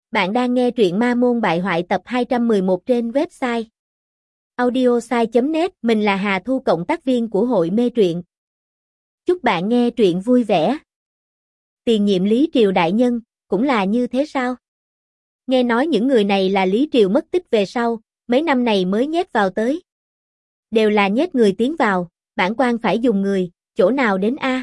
Bạn đang nghe truyện Ma Môn Bại Hoại tập 211 trên website audiosai.net. Mình là Hà Thu, cộng tác viên của hội mê truyện. Chúc bạn nghe truyện vui vẻ. Tiền nhiệm Lý Triều đại nhân, cũng là như thế sao? Nghe nói những người này là Lý Triều mất tích về sau, mấy năm này mới nhét vào tới. Đều là nhét người tiến vào, bản quan phải dùng người, chỗ nào đến a?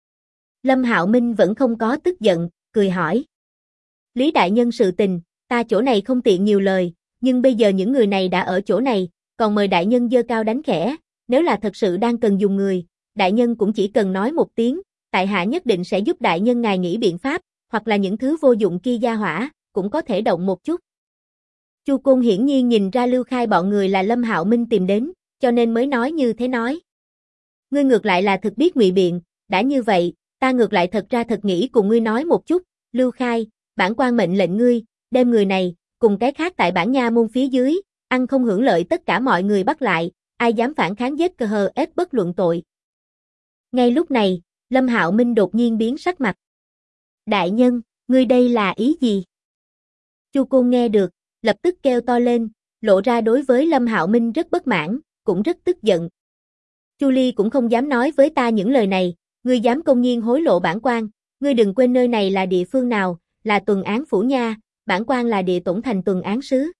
Lâm Hạo Minh vẫn không có tức giận, cười hỏi. Lý đại nhân sự tình, ta chỗ này không tiện nhiều lời, nhưng bây giờ những người này đã ở chỗ này, còn mời đại nhân giơ cao đánh khẽ, nếu là thật sự đang cần dùng người, đại nhân cũng chỉ cần nói một tiếng, tại hạ nhất định sẽ giúp đại nhân ngài nghĩ biện pháp, hoặc là những thứ vô dụng kia gia hỏa, cũng có thể động một chút. Chu Côn hiển nhiên nhìn ra Lưu Khai bọn người là Lâm Hạo Minh tìm đến, cho nên mới nói như thế nói. Ngươi ngược lại là thực biết ngụy biện, đã như vậy, ta ngược lại thật ra thật nghĩ cùng ngươi nói một chút, Lưu Khai, bản quan mệnh lệnh ngươi, đem người này, cùng cái khác tại bản nha môn phía dưới, ăn không hưởng lợi tất cả mọi người bắt lại, ai dám phản kháng giết cơ hờ ép bất luận tội. Ngay lúc này, Lâm Hạo Minh đột nhiên biến sắc mặt. Đại nhân, ngươi đây là ý gì? Chu Côn nghe được, lập tức kêu to lên, lộ ra đối với Lâm Hạo Minh rất bất mãn, cũng rất tức giận. Chu Ly cũng không dám nói với ta những lời này, ngươi dám công nhiên hối lộ bản quan, ngươi đừng quên nơi này là địa phương nào, là tuần án phủ nha, bản quan là địa tổng thành tuần án sứ.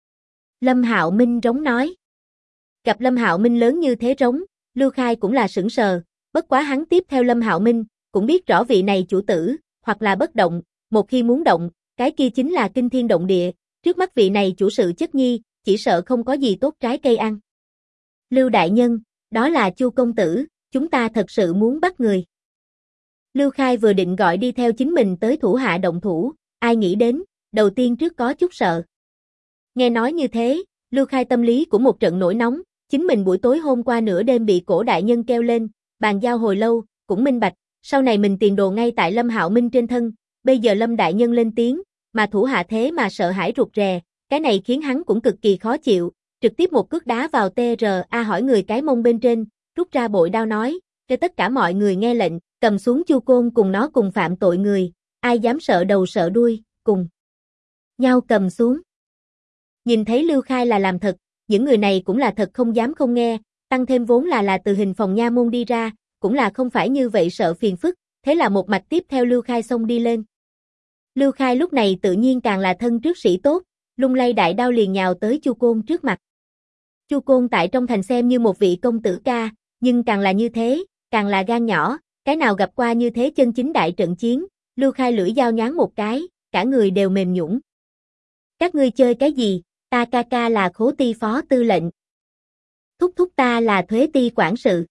Lâm Hạo Minh rống nói. Gặp Lâm Hạo Minh lớn như thế rống, Lưu Khai cũng là sững sờ, bất quá hắn tiếp theo Lâm Hạo Minh, cũng biết rõ vị này chủ tử, hoặc là bất động, một khi muốn động, cái kia chính là kinh thiên động địa, trước mắt vị này chủ sự chất nhi, chỉ sợ không có gì tốt trái cây ăn. Lưu đại nhân, đó là Chu công tử, chúng ta thật sự muốn bắt người. Lưu Khai vừa định gọi đi theo chính mình tới thủ hạ động thủ, ai nghĩ đến, đầu tiên trước có chút sợ. Nghe nói như thế, Lưu Khai tâm lý của một trận nổi nóng, chính mình buổi tối hôm qua nửa đêm bị cổ đại nhân kêu lên, bàn giao hồi lâu, cũng minh bạch, sau này mình tiền đồ ngay tại Lâm Hạo Minh trên thân, bây giờ Lâm đại nhân lên tiếng, mà thủ hạ thế mà sợ hãi rụt rè, cái này khiến hắn cũng cực kỳ khó chịu, trực tiếp một cước đá vào TRA hỏi người cái mông bên trên, rút ra bội đao nói, cho tất cả mọi người nghe lệnh, cầm xuống Chu Côn cùng nó cùng phạm tội người, ai dám sợ đầu sợ đuôi, cùng nhau cầm xuống. Nhìn thấy Lưu Khai là làm thật, những người này cũng là thật không dám không nghe, tăng thêm vốn là từ hình phòng nha môn đi ra, cũng là không phải như vậy sợ phiền phức, thế là một mạch tiếp theo Lưu Khai xông đi lên. Lưu Khai lúc này tự nhiên càng là thân trước sĩ tốt, lung lay đại đao liền nhào tới Chu Côn trước mặt. Chu Côn tại trong thành xem như một vị công tử ca, nhưng càng là như thế, càng là gan nhỏ, cái nào gặp qua như thế chân chính đại trận chiến, Lưu Khai lưỡi dao nhoáng một cái, cả người đều mềm nhũn. Các ngươi chơi cái gì, ta ca ca là Khố Ty phó tư lệnh. Thúc thúc ta là Thuế Ty quản sự.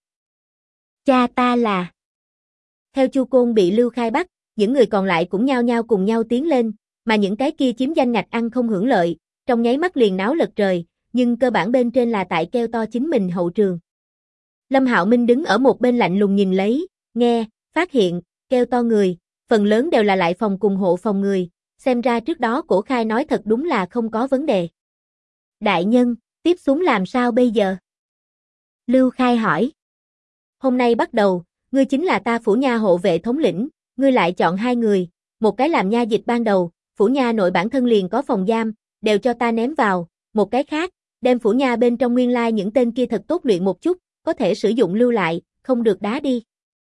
Cha ta là... Theo Chu Côn bị Lưu Khai bắt, những người còn lại cũng nhao nhao cùng nhau tiến lên, mà những cái kia chiếm danh ngạch ăn không hưởng lợi, trong nháy mắt liền náo lật trời, nhưng cơ bản bên trên là tại kêu to chính mình hậu trường. Lâm Hạo Minh đứng ở một bên lạnh lùng nhìn lấy, nghe, phát hiện, kêu to người, phần lớn đều là lại phòng cùng hộ phòng người, xem ra trước đó Cổ Khai nói thật đúng là không có vấn đề. Đại nhân, tiếp xuống làm sao bây giờ? Lưu Khai hỏi. Hôm nay bắt đầu, ngươi chính là ta phủ nha hộ vệ thống lĩnh, ngươi lại chọn hai người, một cái làm nha dịch ban đầu, phủ nha nội bản thân liền có phòng giam, đều cho ta ném vào, một cái khác, đem phủ nha bên trong nguyên lai những tên kia thật tốt luyện một chút, có thể sử dụng lưu lại, không được đá đi.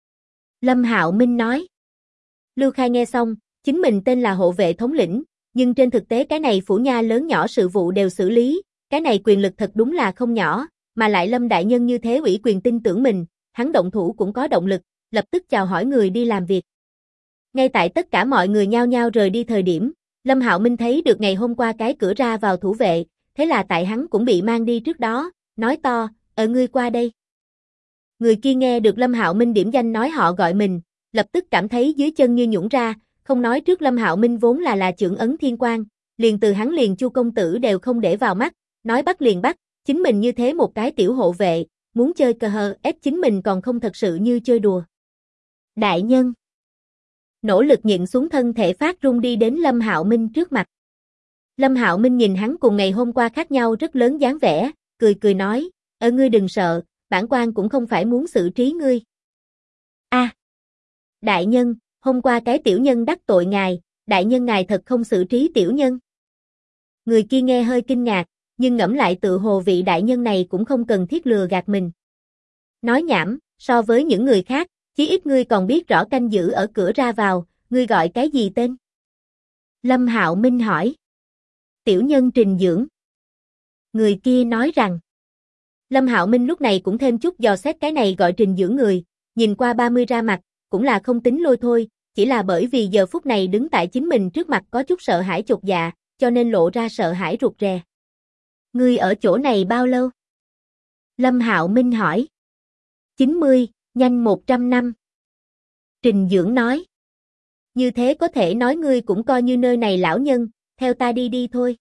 Lâm Hạo Minh nói. Lưu Khai nghe xong, chính mình tên là hộ vệ thống lĩnh, nhưng trên thực tế cái này phủ nha lớn nhỏ sự vụ đều xử lý, cái này quyền lực thật đúng là không nhỏ, mà lại Lâm đại nhân như thế ủy quyền tin tưởng mình, hắn động thủ cũng có động lực, lập tức chào hỏi người đi làm việc. Ngay tại tất cả mọi người nhao nhao rời đi thời điểm, Lâm Hạo Minh thấy được ngày hôm qua cái cửa ra vào thủ vệ, thế là tại hắn cũng bị mang đi trước đó, nói to, ngươi qua đây. Người kia nghe được Lâm Hạo Minh điểm danh nói họ gọi mình, lập tức cảm thấy dưới chân như nhũn ra, không nói trước Lâm Hạo Minh vốn là chưởng ấn thiên quan, liền từ hắn liền Chu công tử đều không để vào mắt, nói bắt liền bắt, chính mình như thế một cái tiểu hộ vệ, muốn chơi cờ hờ ép chính mình còn không thật sự như chơi đùa. Đại nhân nỗ lực nhịn xuống thân thể phát run đi đến Lâm Hạo Minh trước mặt. Lâm Hạo Minh nhìn hắn cùng ngày hôm qua khác nhau rất lớn dáng vẻ, cười cười nói, ngươi đừng sợ, bản quan cũng không phải muốn xử trí ngươi. Đại nhân, hôm qua cái tiểu nhân đắc tội ngài, đại nhân ngài thật không xử trí tiểu nhân. Người kia nghe hơi kinh ngạc, nhưng ngẫm lại tự hồ vị đại nhân này cũng không cần thiết lừa gạt mình. Nói nhảm, so với những người khác, chí ít ngươi còn biết rõ canh giữ ở cửa ra vào, ngươi gọi cái gì tên? Lâm Hạo Minh hỏi. Tiểu nhân Trình Dưỡng. Người kia nói rằng. Lâm Hạo Minh lúc này cũng thêm chút dò xét cái này gọi Trình Dưỡng người, nhìn qua 30 ra mặt, cũng là không tính lôi thôi, chỉ là bởi vì giờ phút này đứng tại chính mình trước mặt có chút sợ hãi chột dạ, cho nên lộ ra sợ hãi rụt rè. Ngươi ở chỗ này bao lâu? Lâm Hạo Minh hỏi. 90, nhanh 100 năm. Trình Dưỡng nói. Như thế có thể nói ngươi cũng coi như nơi này lão nhân, theo ta đi đi thôi.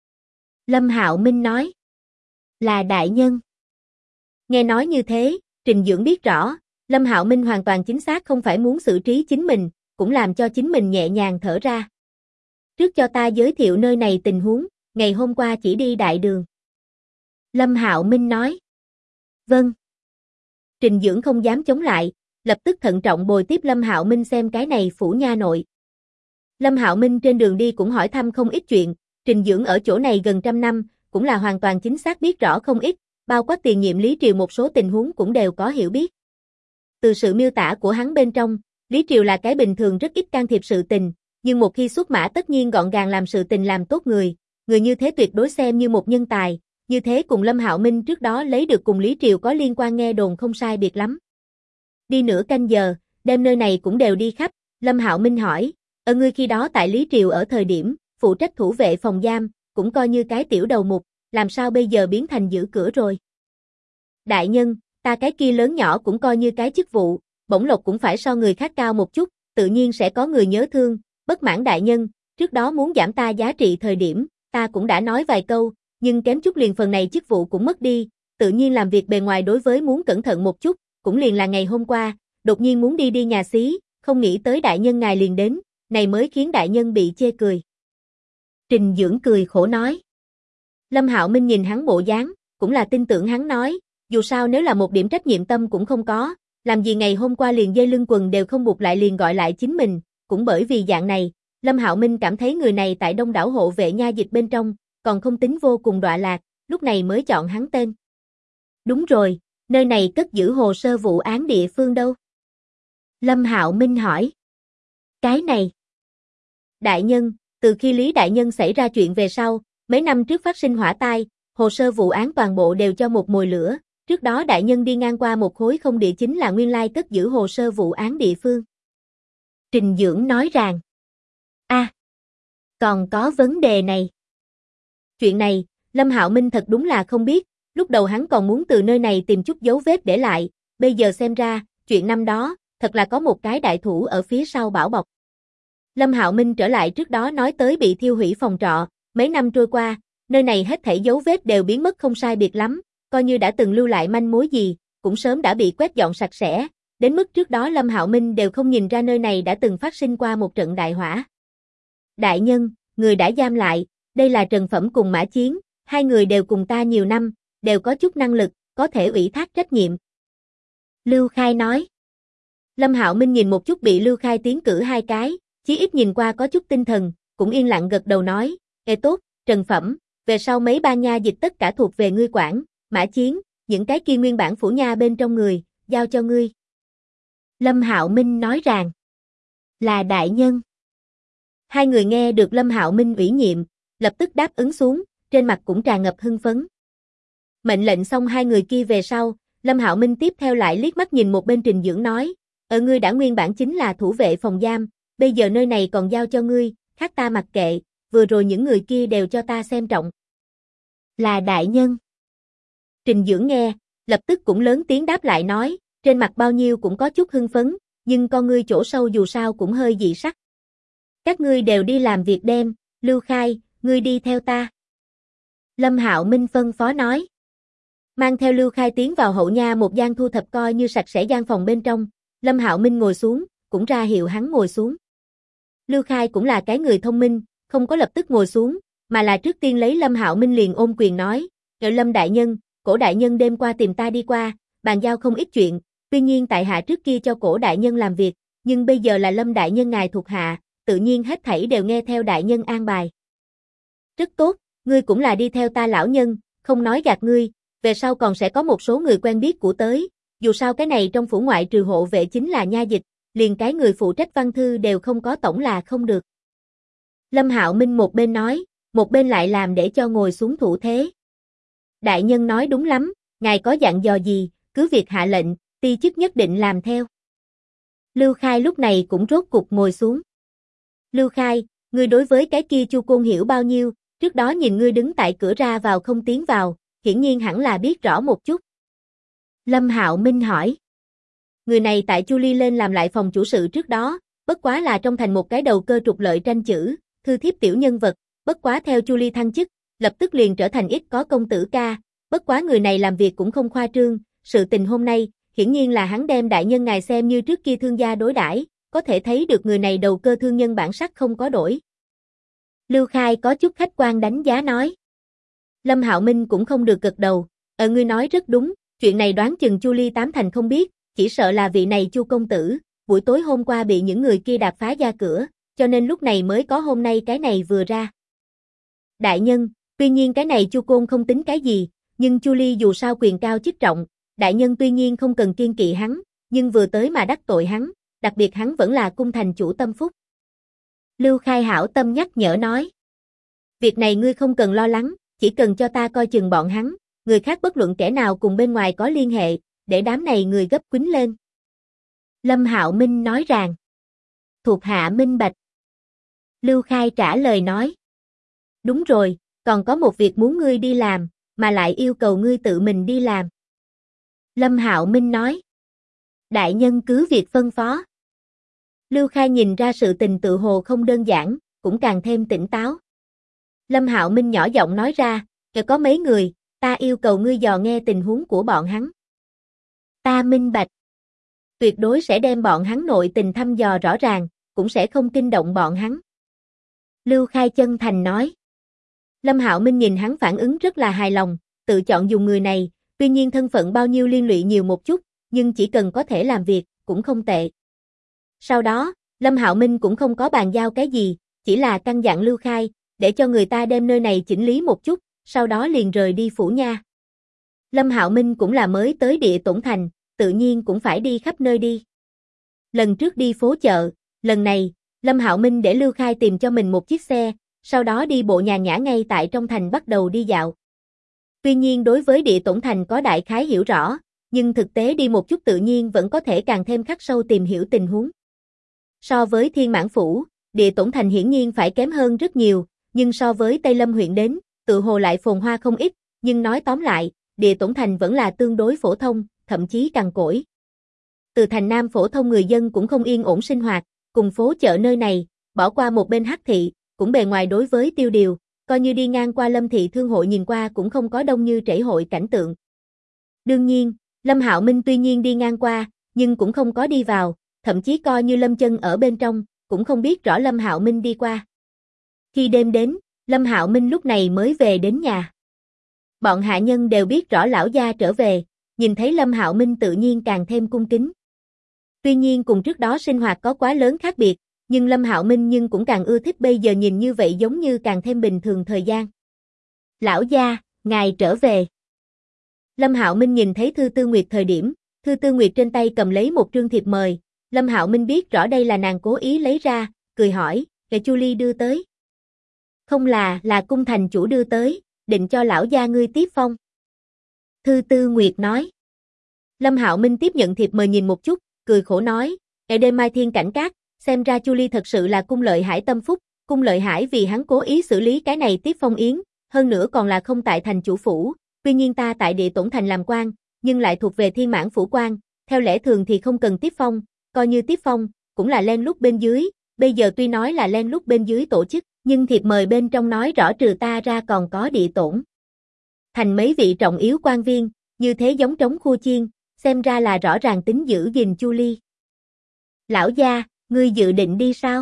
Lâm Hạo Minh nói. Là đại nhân. Nghe nói như thế, Trình Dưỡng biết rõ, Lâm Hạo Minh hoàn toàn chính xác không phải muốn xử trí chính mình, cũng làm cho chính mình nhẹ nhàng thở ra. Trước cho ta giới thiệu nơi này tình huống, ngày hôm qua chỉ đi đại đường. Lâm Hạo Minh nói. Vâng. Trình Dưỡng không dám chống lại, lập tức thận trọng bồi tiếp Lâm Hạo Minh xem cái này phủ nha nội. Lâm Hạo Minh trên đường đi cũng hỏi thăm không ít chuyện, Trình Dưỡng ở chỗ này gần 100 năm, cũng là hoàn toàn chính xác biết rõ không ít, bao quát tiền nhiệm Lý Triều một số tình huống cũng đều có hiểu biết. Từ sự miêu tả của hắn bên trong, Lý Triều là cái bình thường rất ít can thiệp sự tình, nhưng một khi xuất mã tất nhiên gọn gàng làm sự tình làm tốt người như thế tuyệt đối xem như một nhân tài, như thế cùng Lâm Hạo Minh trước đó lấy được cùng Lý Triều có liên quan nghe đồn không sai biệt lắm. Đi nửa canh giờ, đêm nơi này cũng đều đi khắp, Lâm Hạo Minh hỏi, ngươi khi đó tại Lý Triều ở thời điểm, phụ trách thủ vệ phòng giam, cũng coi như cái tiểu đầu mục, làm sao bây giờ biến thành giữ cửa rồi? Đại nhân, ta cái kia lớn nhỏ cũng coi như cái chức vụ, bổng lộc cũng phải so người khác cao một chút, tự nhiên sẽ có người nhớ thương, bất mãn đại nhân, trước đó muốn giảm ta giá trị thời điểm, ta cũng đã nói vài câu, nhưng kém chút liền phần này chức vụ cũng mất đi, tự nhiên làm việc bề ngoài đối với muốn cẩn thận một chút, cũng liền là ngày hôm qua, đột nhiên muốn đi nhà xí, không nghĩ tới đại nhân ngài liền đến, này mới khiến đại nhân bị chê cười. Trình Dưỡng cười khổ nói. Lâm Hạo Minh nhìn hắn bộ dáng, cũng là tin tưởng hắn nói, dù sao nếu là một điểm trách nhiệm tâm cũng không có, làm gì ngày hôm qua liền dây lưng quần đều không buộc lại liền gọi lại chính mình, cũng bởi vì dạng này, Lâm Hạo Minh cảm thấy người này tại đông đảo hộ vệ nha dịch bên trong, còn không tính vô cùng đọa lạc, lúc này mới chọn hắn tên. Đúng rồi, nơi này cất giữ hồ sơ vụ án địa phương đâu? Lâm Hạo Minh hỏi. Cái này. Đại nhân, từ khi Lý đại nhân xảy ra chuyện về sau, mấy năm trước phát sinh hỏa tai, hồ sơ vụ án toàn bộ đều cho một mồi lửa, trước đó đại nhân đi ngang qua một khối không địa chính là nguyên lai cất giữ hồ sơ vụ án địa phương. Trình Dưỡng nói rằng. Còn có vấn đề này. Chuyện này, Lâm Hạo Minh thật đúng là không biết, lúc đầu hắn còn muốn từ nơi này tìm chút dấu vết để lại, bây giờ xem ra, chuyện năm đó, thật là có một cái đại thủ ở phía sau bảo bọc. Lâm Hạo Minh trở lại trước đó nói tới bị thiêu hủy phòng trọ, mấy năm trôi qua, nơi này hết thảy dấu vết đều biến mất không sai biệt lắm, coi như đã từng lưu lại manh mối gì, cũng sớm đã bị quét dọn sạch sẽ, đến mức trước đó Lâm Hạo Minh đều không nhìn ra nơi này đã từng phát sinh qua một trận đại hỏa. Đại nhân, người đã giam lại, đây là Trần Phẩm cùng Mã Chiến, hai người đều cùng ta nhiều năm, đều có chút năng lực, có thể ủy thác trách nhiệm. Lưu Khai nói. Lâm Hạo Minh nhìn một chút bị Lưu Khai tiến cử hai cái, chí ít nhìn qua có chút tinh thần, cũng yên lặng gật đầu nói, tốt, Trần Phẩm, về sau mấy ba nha dịch tất cả thuộc về ngươi quản, Mã Chiến, những cái kia nguyên bản phủ nha bên trong người, giao cho ngươi. Lâm Hạo Minh nói rằng, là đại nhân. Hai người nghe được Lâm Hạo Minh ủy nhiệm, lập tức đáp ứng xuống, trên mặt cũng tràn ngập hưng phấn. Mệnh lệnh xong hai người kia về sau, Lâm Hạo Minh tiếp theo lại liếc mắt nhìn một bên Trình Dưỡng nói, ngươi đã nguyên bản chính là thủ vệ phòng giam, bây giờ nơi này còn giao cho ngươi, khác ta mặc kệ, vừa rồi những người kia đều cho ta xem trọng. Là đại nhân. Trình Dưỡng nghe, lập tức cũng lớn tiếng đáp lại nói, trên mặt bao nhiêu cũng có chút hưng phấn, nhưng con ngươi chỗ sâu dù sao cũng hơi dị sắc. Các ngươi đều đi làm việc đêm, Lưu Khai, ngươi đi theo ta. Lâm Hạo Minh phân phó nói. Mang theo Lưu Khai tiến vào hậu nha một gian thu thập coi như sạch sẽ gian phòng bên trong, Lâm Hạo Minh ngồi xuống, cũng ra hiệu hắn ngồi xuống. Lưu Khai cũng là cái người thông minh, không có lập tức ngồi xuống, mà là trước tiên lấy Lâm Hạo Minh liền ôm quyền nói, Lâm đại nhân, Cổ đại nhân đêm qua tìm ta đi qua, bàn giao không ít chuyện, tuy nhiên tại hạ trước kia cho Cổ đại nhân làm việc, nhưng bây giờ là Lâm đại nhân ngài thuộc hạ, tự nhiên hết thảy đều nghe theo đại nhân an bài. Rất tốt, ngươi cũng là đi theo ta lão nhân, không nói gạt ngươi, về sau còn sẽ có một số người quen biết của tới, dù sao cái này trong phủ ngoại trừ hộ vệ chính là nha dịch, liền cái người phụ trách văn thư đều không có tổng là không được. Lâm Hạo Minh một bên nói, một bên lại làm để cho ngồi xuống thủ thế. Đại nhân nói đúng lắm, ngài có dặn dò gì, cứ việc hạ lệnh, ti chức nhất định làm theo. Lưu Khai lúc này cũng rốt cục ngồi xuống. Lưu Khai, ngươi đối với cái kia Chu Côn hiểu bao nhiêu, trước đó nhìn ngươi đứng tại cửa ra vào không tiến vào, hiển nhiên hẳn là biết rõ một chút. Lâm Hạo Minh hỏi. Người này tại Chu Ly lên làm lại phòng chủ sự trước đó, bất quá là trong thành một cái đầu cơ trục lợi tranh chữ, thư thiếp tiểu nhân vật, bất quá theo Chu Ly thăng chức, lập tức liền trở thành ít có công tử ca, bất quá người này làm việc cũng không khoa trương, sự tình hôm nay, hiển nhiên là hắn đem đại nhân ngài xem như trước kia thương gia đối đãi, có thể thấy được người này đầu cơ thương nhân bản sắc không có đổi. Lưu Khai có chút khách quan đánh giá nói. Lâm Hạo Minh cũng không được gật đầu, ngươi nói rất đúng, chuyện này đoán chừng Chu Ly tám thành không biết, chỉ sợ là vị này Chu công tử, buổi tối hôm qua bị những người kia đạp phá gia cửa, cho nên lúc này mới có hôm nay cái này vừa ra. Đại nhân, tuy nhiên cái này Chu Côn không tính cái gì, nhưng Chu Ly dù sao quyền cao chức trọng, đại nhân tuy nhiên không cần kiêng kỵ hắn, nhưng vừa tới mà đắc tội hắn, đặc biệt hắn vẫn là cung thành chủ tâm phúc. Lưu Khai hảo tâm nhắc nhở nói. Việc này ngươi không cần lo lắng, chỉ cần cho ta coi chừng bọn hắn, người khác bất luận kẻ nào cùng bên ngoài có liên hệ, để đám này người gấp quýnh lên. Lâm Hạo Minh nói rằng. Thuộc hạ minh bạch. Lưu Khai trả lời nói. Đúng rồi, còn có một việc muốn ngươi đi làm, mà lại yêu cầu ngươi tự mình đi làm. Lâm Hạo Minh nói. Đại nhân cứ việc phân phó. Lưu Khai nhìn ra sự tình tự hồ không đơn giản, cũng càng thêm tỉnh táo. Lâm Hạo Minh nhỏ giọng nói ra, có mấy người, ta yêu cầu ngươi dò nghe tình huống của bọn hắn. Ta minh bạch. Tuyệt đối sẽ đem bọn hắn nội tình thăm dò rõ ràng, cũng sẽ không kinh động bọn hắn. Lưu Khai chân thành nói. Lâm Hạo Minh nhìn hắn phản ứng rất là hài lòng, tự chọn dùng người này, tuy nhiên thân phận bao nhiêu liên lụy nhiều một chút, nhưng chỉ cần có thể làm việc, cũng không tệ. Sau đó, Lâm Hạo Minh cũng không có bàn giao cái gì, chỉ là căn dặn Lưu Khai, để cho người ta đem nơi này chỉnh lý một chút, sau đó liền rời đi phủ nha. Lâm Hạo Minh cũng là mới tới địa Tổn Thành, tự nhiên cũng phải đi khắp nơi đi. Lần trước đi phố chợ, lần này, Lâm Hạo Minh để Lưu Khai tìm cho mình một chiếc xe, sau đó đi bộ nhàn nhã ngay tại trong thành bắt đầu đi dạo. Tuy nhiên đối với địa Tổn Thành có đại khái hiểu rõ, nhưng thực tế đi một chút tự nhiên vẫn có thể càng thêm khắc sâu tìm hiểu tình huống. So với Thiên Mãn Phủ, địa Tổn Thành hiển nhiên phải kém hơn rất nhiều, nhưng so với Tây Lâm huyện đến, tự hồ lại phồn hoa không ít, nhưng nói tóm lại, địa Tổn Thành vẫn là tương đối phổ thông, thậm chí cằn cỗi. Từ thành Nam phổ thông người dân cũng không yên ổn sinh hoạt, cùng phố chợ nơi này, bỏ qua một bên Hắc thị, cũng bề ngoài đối với tiêu điều, coi như đi ngang qua Lâm thị thương hội nhìn qua cũng không có đông như trễ hội cảnh tượng. Đương nhiên, Lâm Hạo Minh tuy nhiên đi ngang qua, nhưng cũng không có đi vào, thậm chí coi như Lâm Chân ở bên trong, cũng không biết rõ Lâm Hạo Minh đi qua. Khi đêm đến, Lâm Hạo Minh lúc này mới về đến nhà. Bọn hạ nhân đều biết rõ lão gia trở về, nhìn thấy Lâm Hạo Minh tự nhiên càng thêm cung kính. Tuy nhiên cùng trước đó sinh hoạt có quá lớn khác biệt, nhưng Lâm Hạo Minh nhưng cũng càng ưa thích bây giờ nhìn như vậy giống như càng thêm bình thường thời gian. Lão gia, ngài trở về. Lâm Hạo Minh nhìn thấy Thư Tư Nguyệt thời điểm, Thư Tư Nguyệt trên tay cầm lấy một trương thiệp mời, Lâm Hạo Minh biết rõ đây là nàng cố ý lấy ra, cười hỏi, "Là Chu Ly đưa tới?" "Không là cung thành chủ đưa tới, định cho lão gia ngươi tiếp phong." Thư Tư Nguyệt nói. Lâm Hạo Minh tiếp nhận thiệp mời nhìn một chút, cười khổ nói, đêm mai thiên cảnh cát, xem ra Chu Ly thật sự là cung Lợi Hải tâm phúc, cung Lợi Hải vì hắn cố ý xử lý cái này tiếp phong yến, hơn nữa còn là không tại thành chủ phủ, tuy nhiên ta tại địa Tổn Thành làm quan, nhưng lại thuộc về Thiên Mãn phủ quan, theo lẽ thường thì không cần tiếp phong, coi như tiếp phong, cũng là len lút bên dưới, bây giờ tuy nói là len lút bên dưới tổ chức, nhưng thiệp mời bên trong nói rõ trừ ta ra còn có địa Tổn Thành mấy vị trọng yếu quan viên, như thế giống trống khua chiên, xem ra là rõ ràng tính giữ gìn Chu Ly. Lão gia, ngươi dự định đi sao?